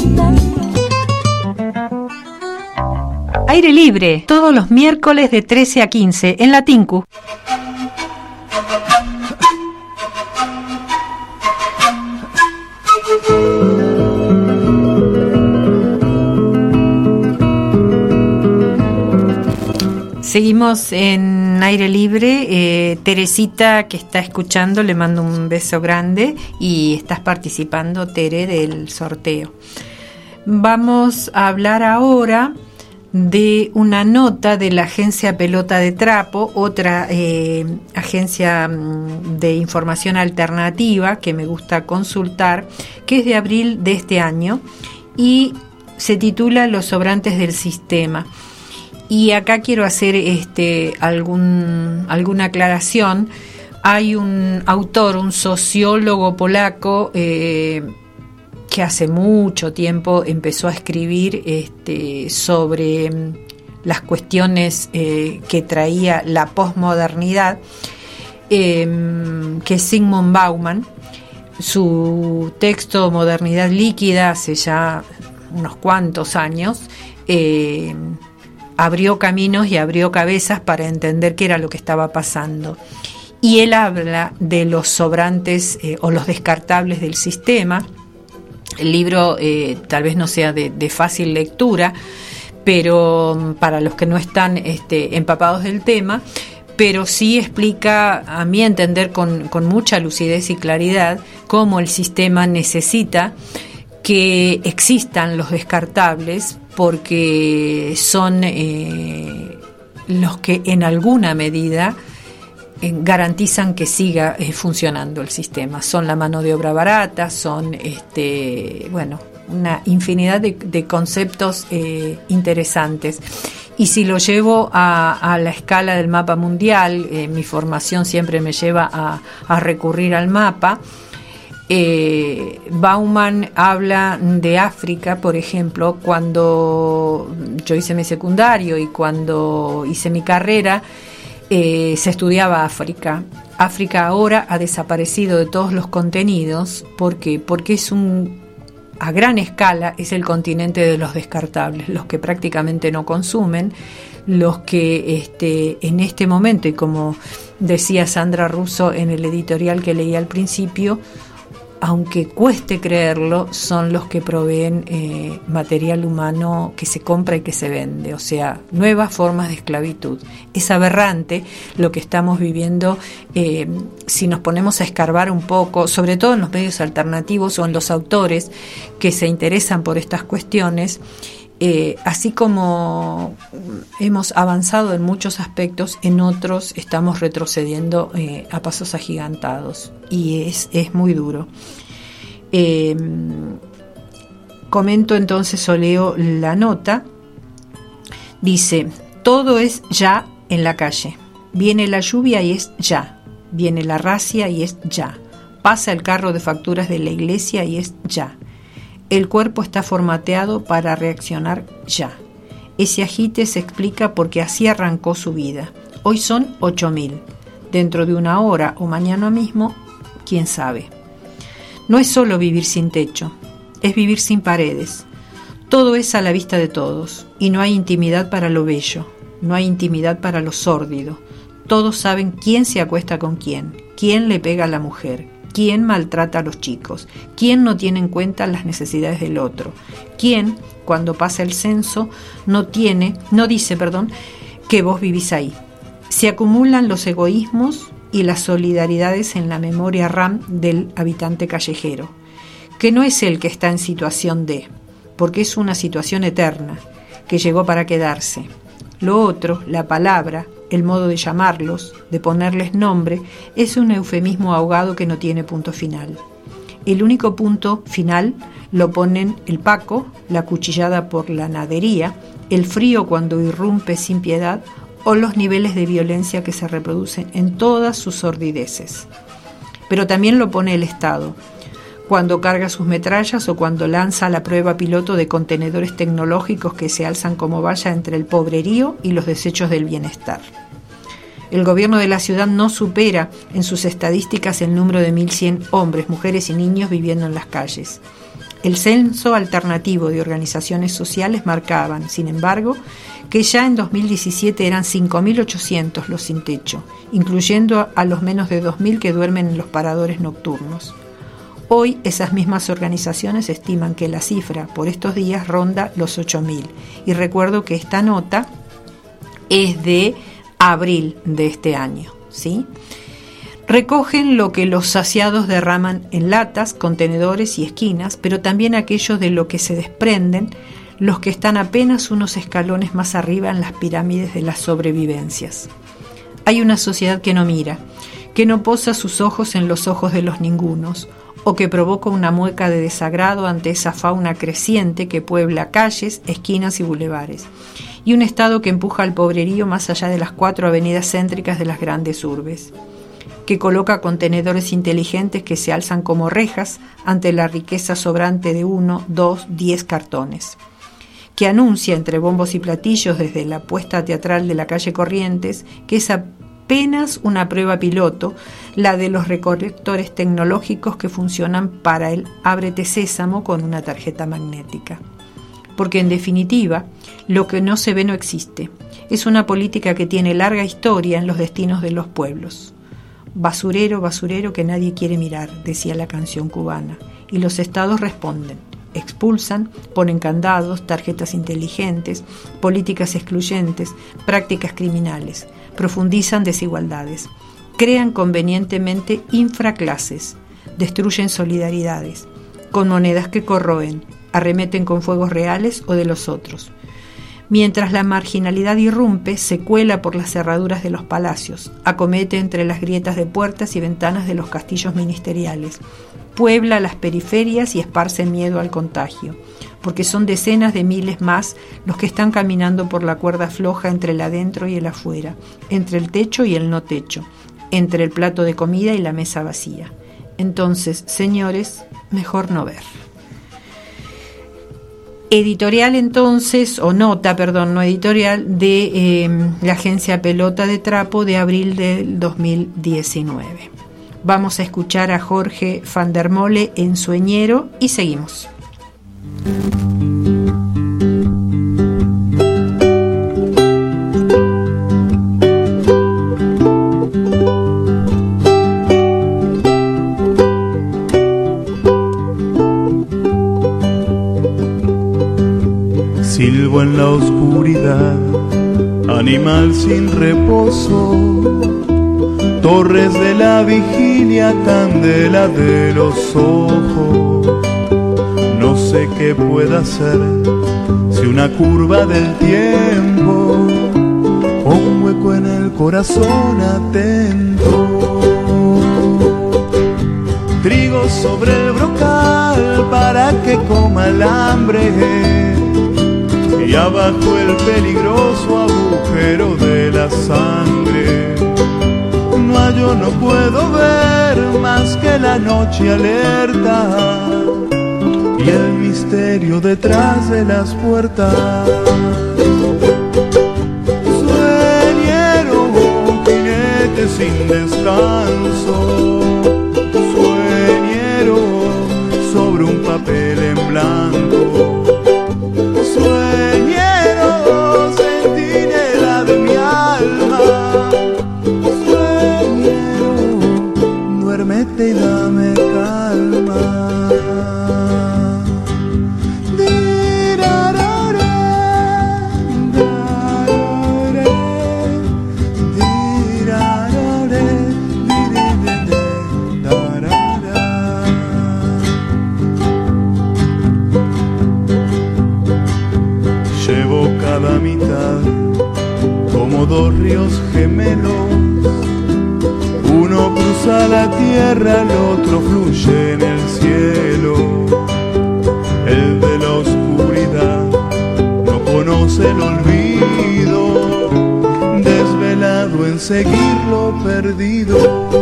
Aire libre, todos los miércoles de trece a quince en la Tinku. Seguimos en Aire Libre. eh, Teresita, que está escuchando, le mando un beso grande, y estás participando, Tere, del sorteo. Vamos a hablar ahora de una nota de la agencia Pelota de Trapo, otra eh, agencia de información alternativa que me gusta consultar, que es de abril de este año y se titula Los sobrantes del sistema. Y acá quiero hacer este algún alguna aclaración. Hay un autor, un sociólogo polaco, eh, que hace mucho tiempo empezó a escribir este, sobre las cuestiones eh, que traía la posmodernidad, eh, que es Zygmunt Bauman. Su texto Modernidad Líquida, hace ya unos cuantos años, eh, abrió caminos y abrió cabezas para entender qué era lo que estaba pasando. Y él habla de los sobrantes eh, o los descartables del sistema. El libro eh, tal vez no sea de, de fácil lectura, pero para los que no están este, empapados del tema, pero sí explica, a mi entender, con, con mucha lucidez y claridad, cómo el sistema necesita que existan los descartables, porque son eh, los que en alguna medida eh, garantizan que siga eh, funcionando el sistema. Son la mano de obra barata, son este, bueno, una infinidad de, de conceptos eh, interesantes. Y si lo llevo a, a la escala del mapa mundial, eh, mi formación siempre me lleva a, a recurrir al mapa. Eh, Bauman habla de África, por ejemplo. Cuando yo hice mi secundario y cuando hice mi carrera, eh, se estudiaba África. África ahora ha desaparecido de todos los contenidos. ¿Por qué? Porque es un, a gran escala, es el continente de los descartables, los que prácticamente no consumen, los que este, en este momento, y como decía Sandra Russo en el editorial que leí al principio, aunque cueste creerlo, son los que proveen eh, material humano que se compra y que se vende, o sea, nuevas formas de esclavitud. Es aberrante lo que estamos viviendo eh, si nos ponemos a escarbar un poco, sobre todo en los medios alternativos o en los autores que se interesan por estas cuestiones. Eh, así como hemos avanzado en muchos aspectos, en otros estamos retrocediendo eh, a pasos agigantados, y es, es muy duro. Eh, comento entonces o leo la nota. Dice: todo es ya en la calle. Viene la lluvia y es ya. Viene la racia y es ya. Pasa el carro de facturas de la iglesia y es ya. El cuerpo está formateado para reaccionar ya. Ese agite se explica porque así arrancó su vida. Hoy son ocho mil. Dentro de una hora o mañana mismo, quién sabe. No es solo vivir sin techo, es vivir sin paredes. Todo es a la vista de todos, y no hay intimidad para lo bello, no hay intimidad para lo sórdido. Todos saben quién se acuesta con quién, quién le pega a la mujer, quién maltrata a los chicos, quién no tiene en cuenta las necesidades del otro, quién, cuando pasa el censo, no tiene, no dice, perdón, que vos vivís ahí. Se acumulan los egoísmos y las solidaridades en la memoria RAM del habitante callejero, que no es el que está en situación de, porque es una situación eterna, que llegó para quedarse. Lo otro, la palabra, el modo de llamarlos, de ponerles nombre, es un eufemismo ahogado que no tiene punto final. El único punto final lo ponen el paco, la cuchillada por la nadería, el frío cuando irrumpe sin piedad, o los niveles de violencia que se reproducen en todas sus sordideces. Pero también lo pone el Estado, cuando carga sus metrallas o cuando lanza la prueba piloto de contenedores tecnológicos que se alzan como valla entre el pobrerío y los desechos del bienestar. El gobierno de la ciudad no supera en sus estadísticas el número de mil cien hombres, mujeres y niños viviendo en las calles. El censo alternativo de organizaciones sociales marcaban, sin embargo, que ya en dos mil diecisiete eran cinco mil ochocientos los sin techo, incluyendo a los menos de dos mil que duermen en los paradores nocturnos. Hoy esas mismas organizaciones estiman que la cifra por estos días ronda los ocho mil. Y recuerdo que esta nota es de abril de este año, ¿sí? Recogen lo que los saciados derraman en latas, contenedores y esquinas, pero también aquellos de lo que se desprenden los que están apenas unos escalones más arriba en las pirámides de las sobrevivencias. Hay una sociedad que no mira, que no posa sus ojos en los ojos de los ningunos, o que provoca una mueca de desagrado ante esa fauna creciente que puebla calles, esquinas y bulevares, y un Estado que empuja al pobrerío más allá de las cuatro avenidas céntricas de las grandes urbes, que coloca contenedores inteligentes que se alzan como rejas ante la riqueza sobrante de uno, dos, diez cartones, que anuncia entre bombos y platillos desde la puesta teatral de la calle Corrientes que es apenas una prueba piloto, la de los recolectores tecnológicos que funcionan para el ábrete sésamo con una tarjeta magnética. Porque en definitiva, lo que no se ve no existe. Es una política que tiene larga historia en los destinos de los pueblos. Basurero, basurero que nadie quiere mirar, decía la canción cubana, y los estados responden. Expulsan, ponen candados, tarjetas inteligentes, políticas excluyentes, prácticas criminales, profundizan desigualdades, crean convenientemente infraclases, destruyen solidaridades, con monedas que corroen, arremeten con fuegos reales o de los otros. Mientras la marginalidad irrumpe, se cuela por las cerraduras de los palacios, acomete entre las grietas de puertas y ventanas de los castillos ministeriales, puebla las periferias y esparce miedo al contagio, porque son decenas de miles más los que están caminando por la cuerda floja entre el adentro y el afuera, entre el techo y el no techo, entre el plato de comida y la mesa vacía. Entonces, señores, mejor no ver. Editorial entonces, o nota, perdón, no editorial, de eh, la agencia Pelota de Trapo de abril del dos mil diecinueve. Vamos a escuchar a Jorge van der Mole en Sueñero y seguimos. Silbo en la oscuridad, animal sin reposo, torres de la vigilia, candela de los ojos. No sé qué pueda ser, si una curva del tiempo o un hueco en el corazón atento. Trigo sobre el brocal para que coma el hambre, y abajo el peligroso agujero de la sangre. No, yo no puedo ver más que la noche alerta y el misterio detrás de las puertas. Sueñero, jinete sin descanso, sueñero sobre un papel en blanco. Sueñero, centinela de mi alma. Sueñero, duérmete y dame calma. Dos ríos gemelos, uno cruza la tierra, el otro fluye en el cielo. El de la oscuridad no conoce el olvido, desvelado en seguir lo perdido.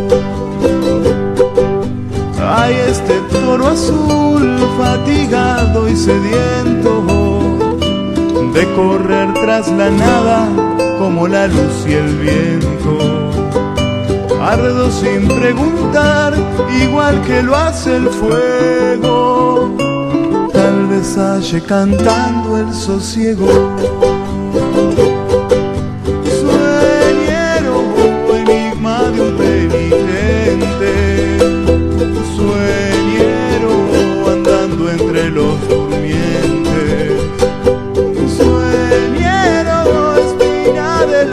Hay este toro azul, fatigado y sediento, de correr tras la nada como la luz y el viento. Ardo sin preguntar, igual que lo hace el fuego. Tal vez halle cantando el sosiego. Sueñero, enigma de un penitente. Sueñero, andando entre los durmientes. Sueñero, espina del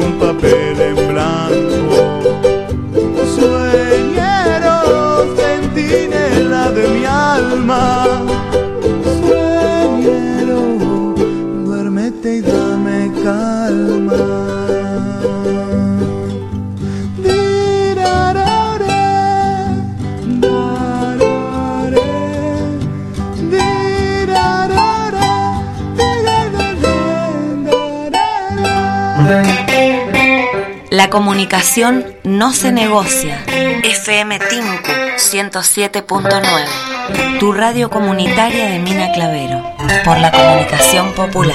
un papel en blanco. Sueñero, centinela de mi alma. Sueñero, duérmete y dame calma. La comunicación no se negocia. F M Tinku ciento siete punto nueve. Tu radio comunitaria de Mina Clavero. Por la comunicación popular.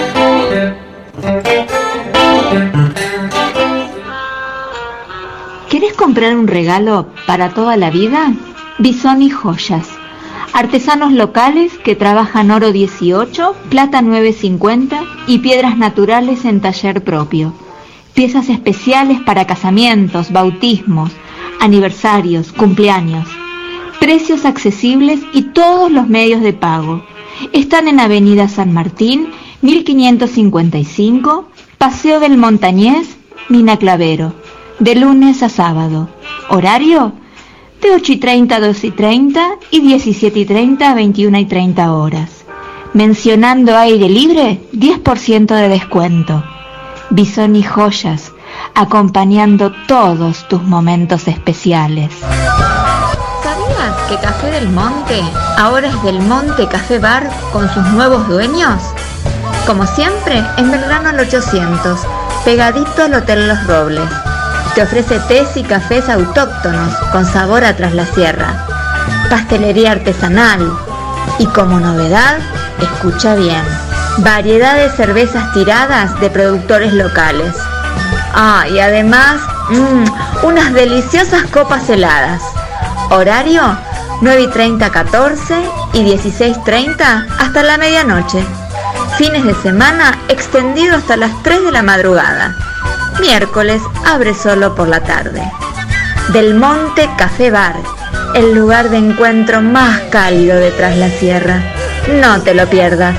¿Querés comprar un regalo para toda la vida? Bisoni Joyas. Artesanos locales que trabajan oro dieciocho, plata nueve cincuenta y piedras naturales en taller propio. Piezas especiales para casamientos, bautismos, aniversarios, cumpleaños. Precios accesibles y todos los medios de pago. Están en Avenida San Martín, mil quinientos cincuenta y cinco, Paseo del Montañés, Mina Clavero. De lunes a sábado. Horario de ocho y treinta a doce y treinta y diecisiete y treinta a veintiuna y treinta horas. Mencionando aire libre, diez por ciento de descuento. Bisoni Joyas, acompañando todos tus momentos especiales. ¿Sabías que Café del Monte ahora es Del Monte Café Bar con sus nuevos dueños? Como siempre, en Belgrano al ochocientos, pegadito al Hotel Los Robles. Te ofrece tés y cafés autóctonos con sabor a Tras la Sierra, pastelería artesanal y, como novedad, escucha bien, variedad de cervezas tiradas de productores locales. Ah, y además, mmm, unas deliciosas copas heladas. Horario nueve y treinta a catorce y dieciséis treinta hasta la medianoche. Fines de semana extendido hasta las tres de la madrugada. Miércoles abre solo por la tarde. Del Monte Café Bar, el lugar de encuentro más cálido de Tras la Sierra. No te lo pierdas.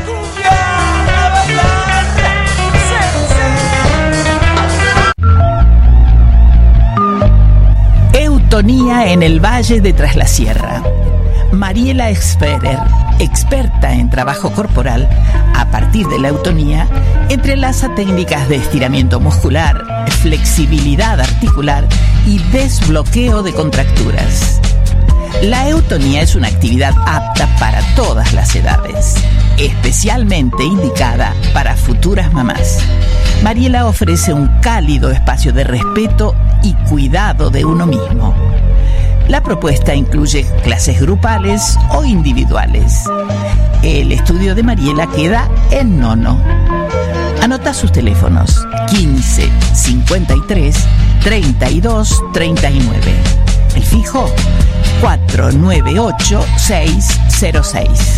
Eutonía en el Valle de Tras la Sierra. Mariela Exferer, experta en trabajo corporal, a partir de la eutonía, entrelaza técnicas de estiramiento muscular, flexibilidad articular y desbloqueo de contracturas. La eutonía es una actividad apta para todas las edades, especialmente indicada para futuras mamás. Mariela ofrece un cálido espacio de respeto y cuidado de uno mismo. La propuesta incluye clases grupales o individuales. El estudio de Mariela queda en Nono. Anota sus teléfonos: quince, cincuenta y tres, treinta y dos, treinta y nueve. El fijo cuatro nueve ocho seis cero seis.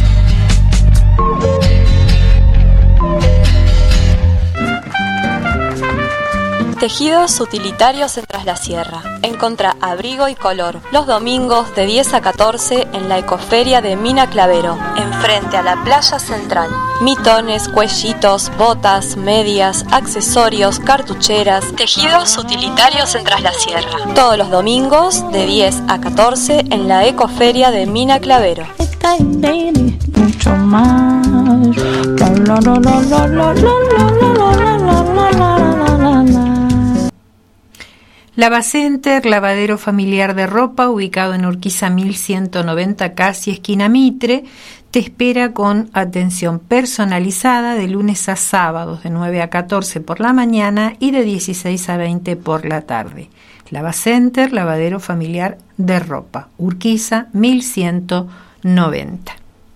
Tejidos utilitarios en Tras la Sierra. Encontrá abrigo y color los domingos de diez a catorce en la Ecoferia de Mina Clavero, enfrente a la playa central. Mitones, cuellitos, botas, medias, accesorios, cartucheras. Tejidos utilitarios en Tras la Sierra. Todos los domingos de diez a catorce en la Ecoferia de Mina Clavero. Mucho más. La, la, la, la, la, la, la, la, la, la. Lavacenter, lavadero familiar de ropa, ubicado en Urquiza mil ciento noventa, casi esquina Mitre, te espera con atención personalizada de lunes a sábados de nueve a catorce por la mañana y de dieciséis a veinte por la tarde. Lavacenter, lavadero familiar de ropa, Urquiza mil ciento noventa.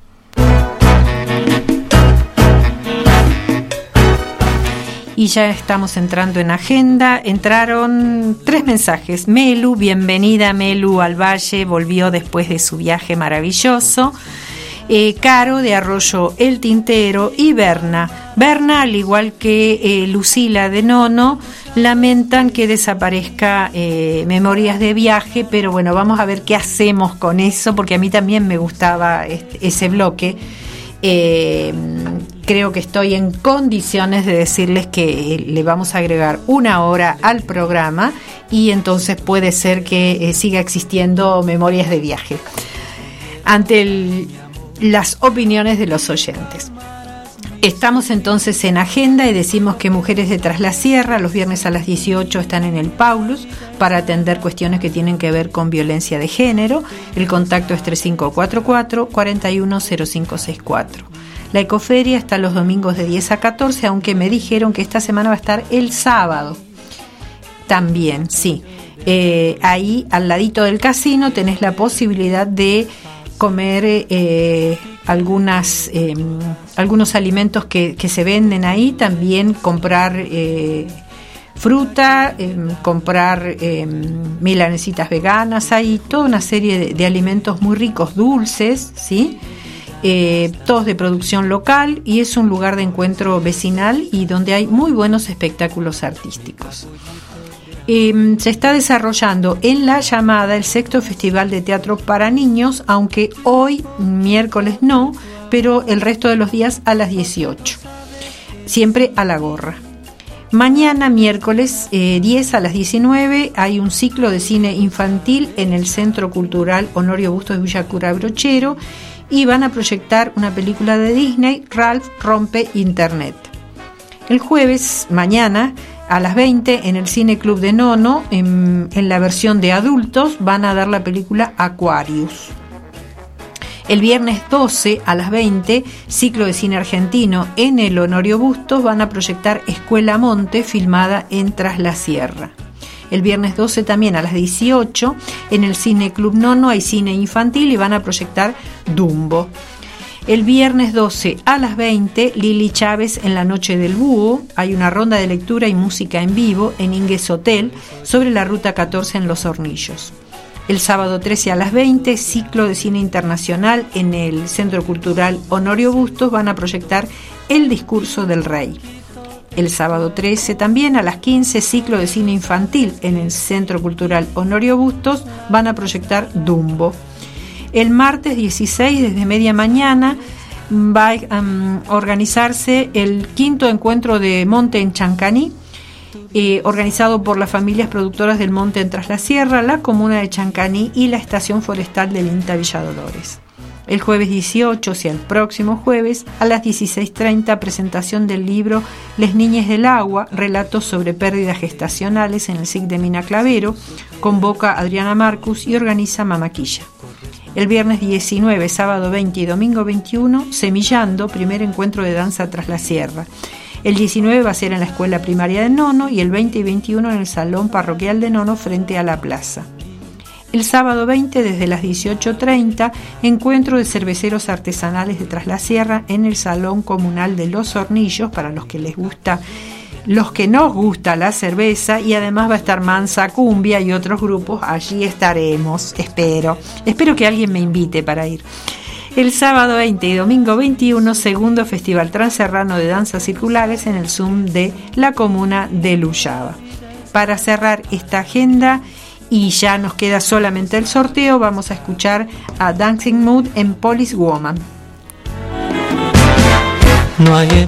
Y ya estamos entrando en agenda. Entraron tres mensajes. Melu, bienvenida Melu al Valle, volvió después de su viaje maravilloso. Eh, Caro de Arroyo El Tintero y Berna. Berna, al igual que eh, Lucila de Nono, lamentan que desaparezca eh, Memorias de Viaje, pero bueno, vamos a ver qué hacemos con eso, porque a mí también me gustaba este, ese bloque. Eh, creo que estoy en condiciones de decirles que eh, le vamos a agregar una hora al programa y entonces puede ser que eh, siga existiendo Memorias de Viaje ante el, las opiniones de los oyentes. Estamos entonces en agenda y decimos que Mujeres de Tras la Sierra los viernes a las dieciocho están en el Paulus para atender cuestiones que tienen que ver con violencia de género. El contacto es tres cinco cuatro cuatro, cuatro uno cero cinco seis cuatro. La Ecoferia está los domingos de diez a catorce, aunque me dijeron que esta semana va a estar el sábado. También, sí. Eh, ahí, al ladito del casino, tenés la posibilidad de comer eh, algunas eh, algunos alimentos que, que se venden ahí, también comprar eh, fruta, eh, comprar eh, milanesitas veganas, hay toda una serie de, de alimentos muy ricos, dulces, ¿sí? Eh, todos de producción local, y es un lugar de encuentro vecinal y donde hay muy buenos espectáculos artísticos. Eh, se está desarrollando en La Llamada el sexto Festival de Teatro para Niños, aunque hoy, miércoles no, pero el resto de los días a las dieciocho, siempre a la gorra. Mañana, miércoles eh, diez a las diecinueve, hay un ciclo de cine infantil en el Centro Cultural Honorio Bustos de Villa Cura Brochero y van a proyectar una película de Disney, Ralph Rompe Internet. El jueves, mañana, a las veinte, en el Cine Club de Nono, en, en la versión de adultos, van a dar la película Aquarius. El viernes doce, a las veinte, ciclo de cine argentino en el Honorio Bustos, van a proyectar Escuela Monte, filmada en Tras la Sierra. El viernes doce también a las dieciocho, en el Cine Club Nono hay cine infantil y van a proyectar Dumbo. El viernes doce a las veinte, Lili Chávez en la Noche del Búho. Hay una ronda de lectura y música en vivo en Ingues Hotel sobre la Ruta catorce en Los Hornillos. El sábado trece a las veinte, ciclo de cine internacional en el Centro Cultural Honorio Bustos, van a proyectar El Discurso del Rey. El sábado trece también a las quince, ciclo de cine infantil en el Centro Cultural Honorio Bustos, van a proyectar Dumbo. El martes dieciséis, desde media mañana, va a um, organizarse el quinto encuentro de Monte en Chancaní, eh, organizado por las familias productoras del Monte en Tras la Sierra, la comuna de Chancaní y la estación forestal del INTA Villa Dolores. El jueves dieciocho, o sea, el próximo jueves, a las dieciséis treinta, presentación del libro Les Niñes del Agua, relatos sobre pérdidas gestacionales en el S I C de Mina Clavero, convoca Adriana Marcus y organiza Mamaquilla. El viernes diecinueve, sábado veinte y domingo veintiuno, Semillando, primer encuentro de danza Tras la Sierra. El diecinueve va a ser en la escuela primaria de Nono y el veinte y veintiuno en el salón parroquial de Nono frente a la plaza. El sábado veinte, desde las dieciocho treinta, encuentro de cerveceros artesanales de Tras la Sierra en el salón comunal de Los Hornillos, para los que les gusta, los que nos gusta la cerveza, y además va a estar Mansa Cumbia y otros grupos. Allí estaremos, espero. Espero que alguien me invite para ir. El sábado veinte y domingo veintiuno, segundo Festival Transerrano de Danzas Circulares en el Zoom de la comuna de Luyaba. Para cerrar esta agenda, y ya nos queda solamente el sorteo, vamos a escuchar a Dancing Mood en Police Woman. No hay...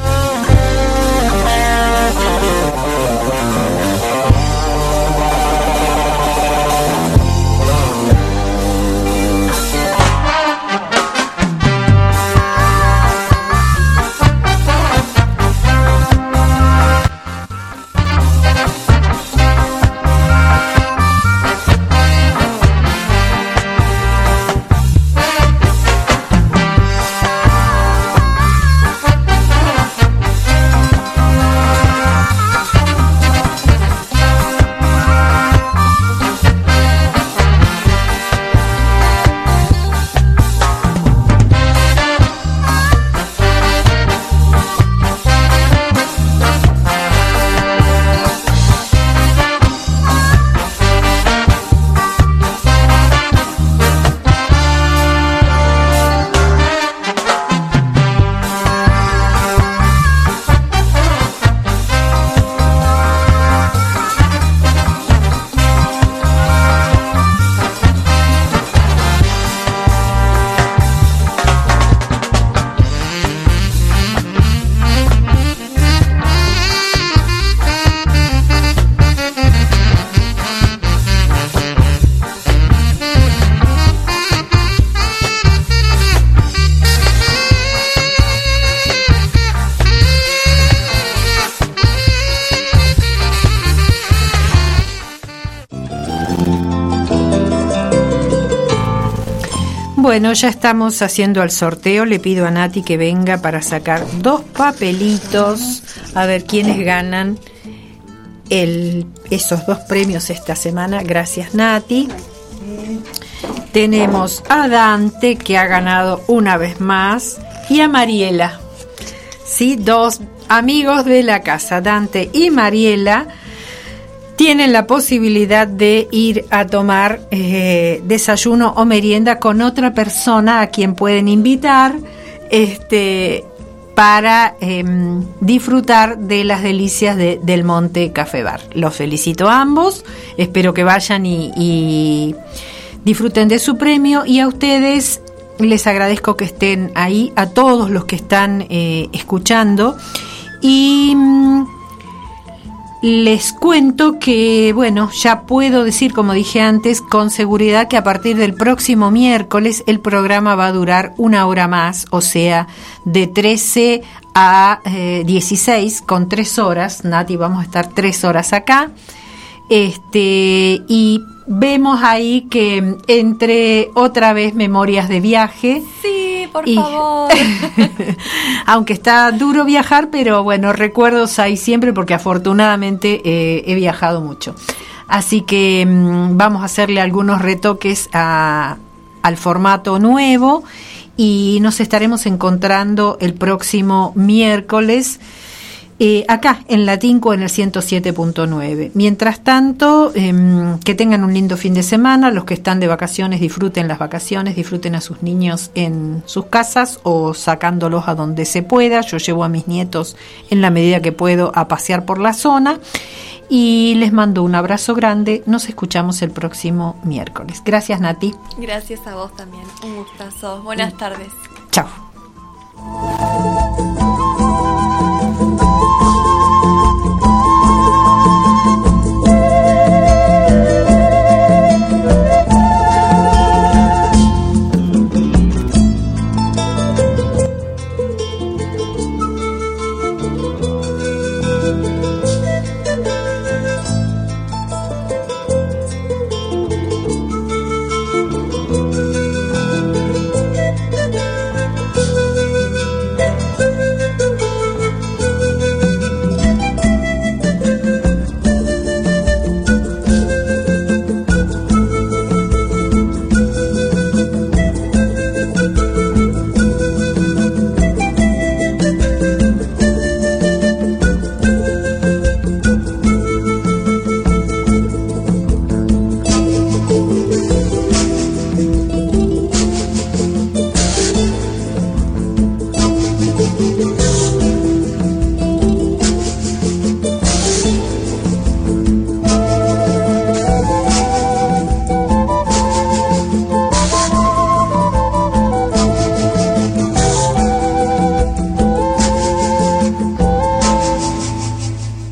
Bueno, ya estamos haciendo el sorteo. Le pido a Nati que venga para sacar dos papelitos a ver quiénes ganan el, esos dos premios esta semana. Gracias, Nati. Tenemos a Dante, que ha ganado una vez más, y a Mariela. Sí, dos amigos de la casa, Dante y Mariela, tienen la posibilidad de ir a tomar eh, desayuno o merienda con otra persona a quien pueden invitar este, para eh, disfrutar de las delicias de, del Monte Café Bar. Los felicito a ambos, espero que vayan y, y disfruten de su premio, y a ustedes les agradezco que estén ahí, a todos los que están eh, escuchando, y mm, les cuento que, bueno, ya puedo decir, como dije antes, con seguridad que a partir del próximo miércoles el programa va a durar una hora más, o sea, de trece a dieciséis, con tres horas. Nati, vamos a estar tres horas acá. Este, y vemos ahí que entre otra vez memorias de viaje. Sí, por y, favor. Aunque está duro viajar, pero bueno, recuerdos hay siempre, porque afortunadamente eh, he viajado mucho. Así que mmm, vamos a hacerle algunos retoques a, al formato nuevo, y nos estaremos encontrando el próximo miércoles Eh, acá en Latinco en el ciento siete punto nueve. Mientras tanto, eh, que tengan un lindo fin de semana. Los que están de vacaciones, disfruten las vacaciones, disfruten a sus niños en sus casas o sacándolos a donde se pueda. Yo llevo a mis nietos en la medida que puedo a pasear por la zona, y les mando un abrazo grande. Nos escuchamos el próximo miércoles. Gracias, Nati. Gracias a vos también, un gustazo. Buenas tardes. Chao.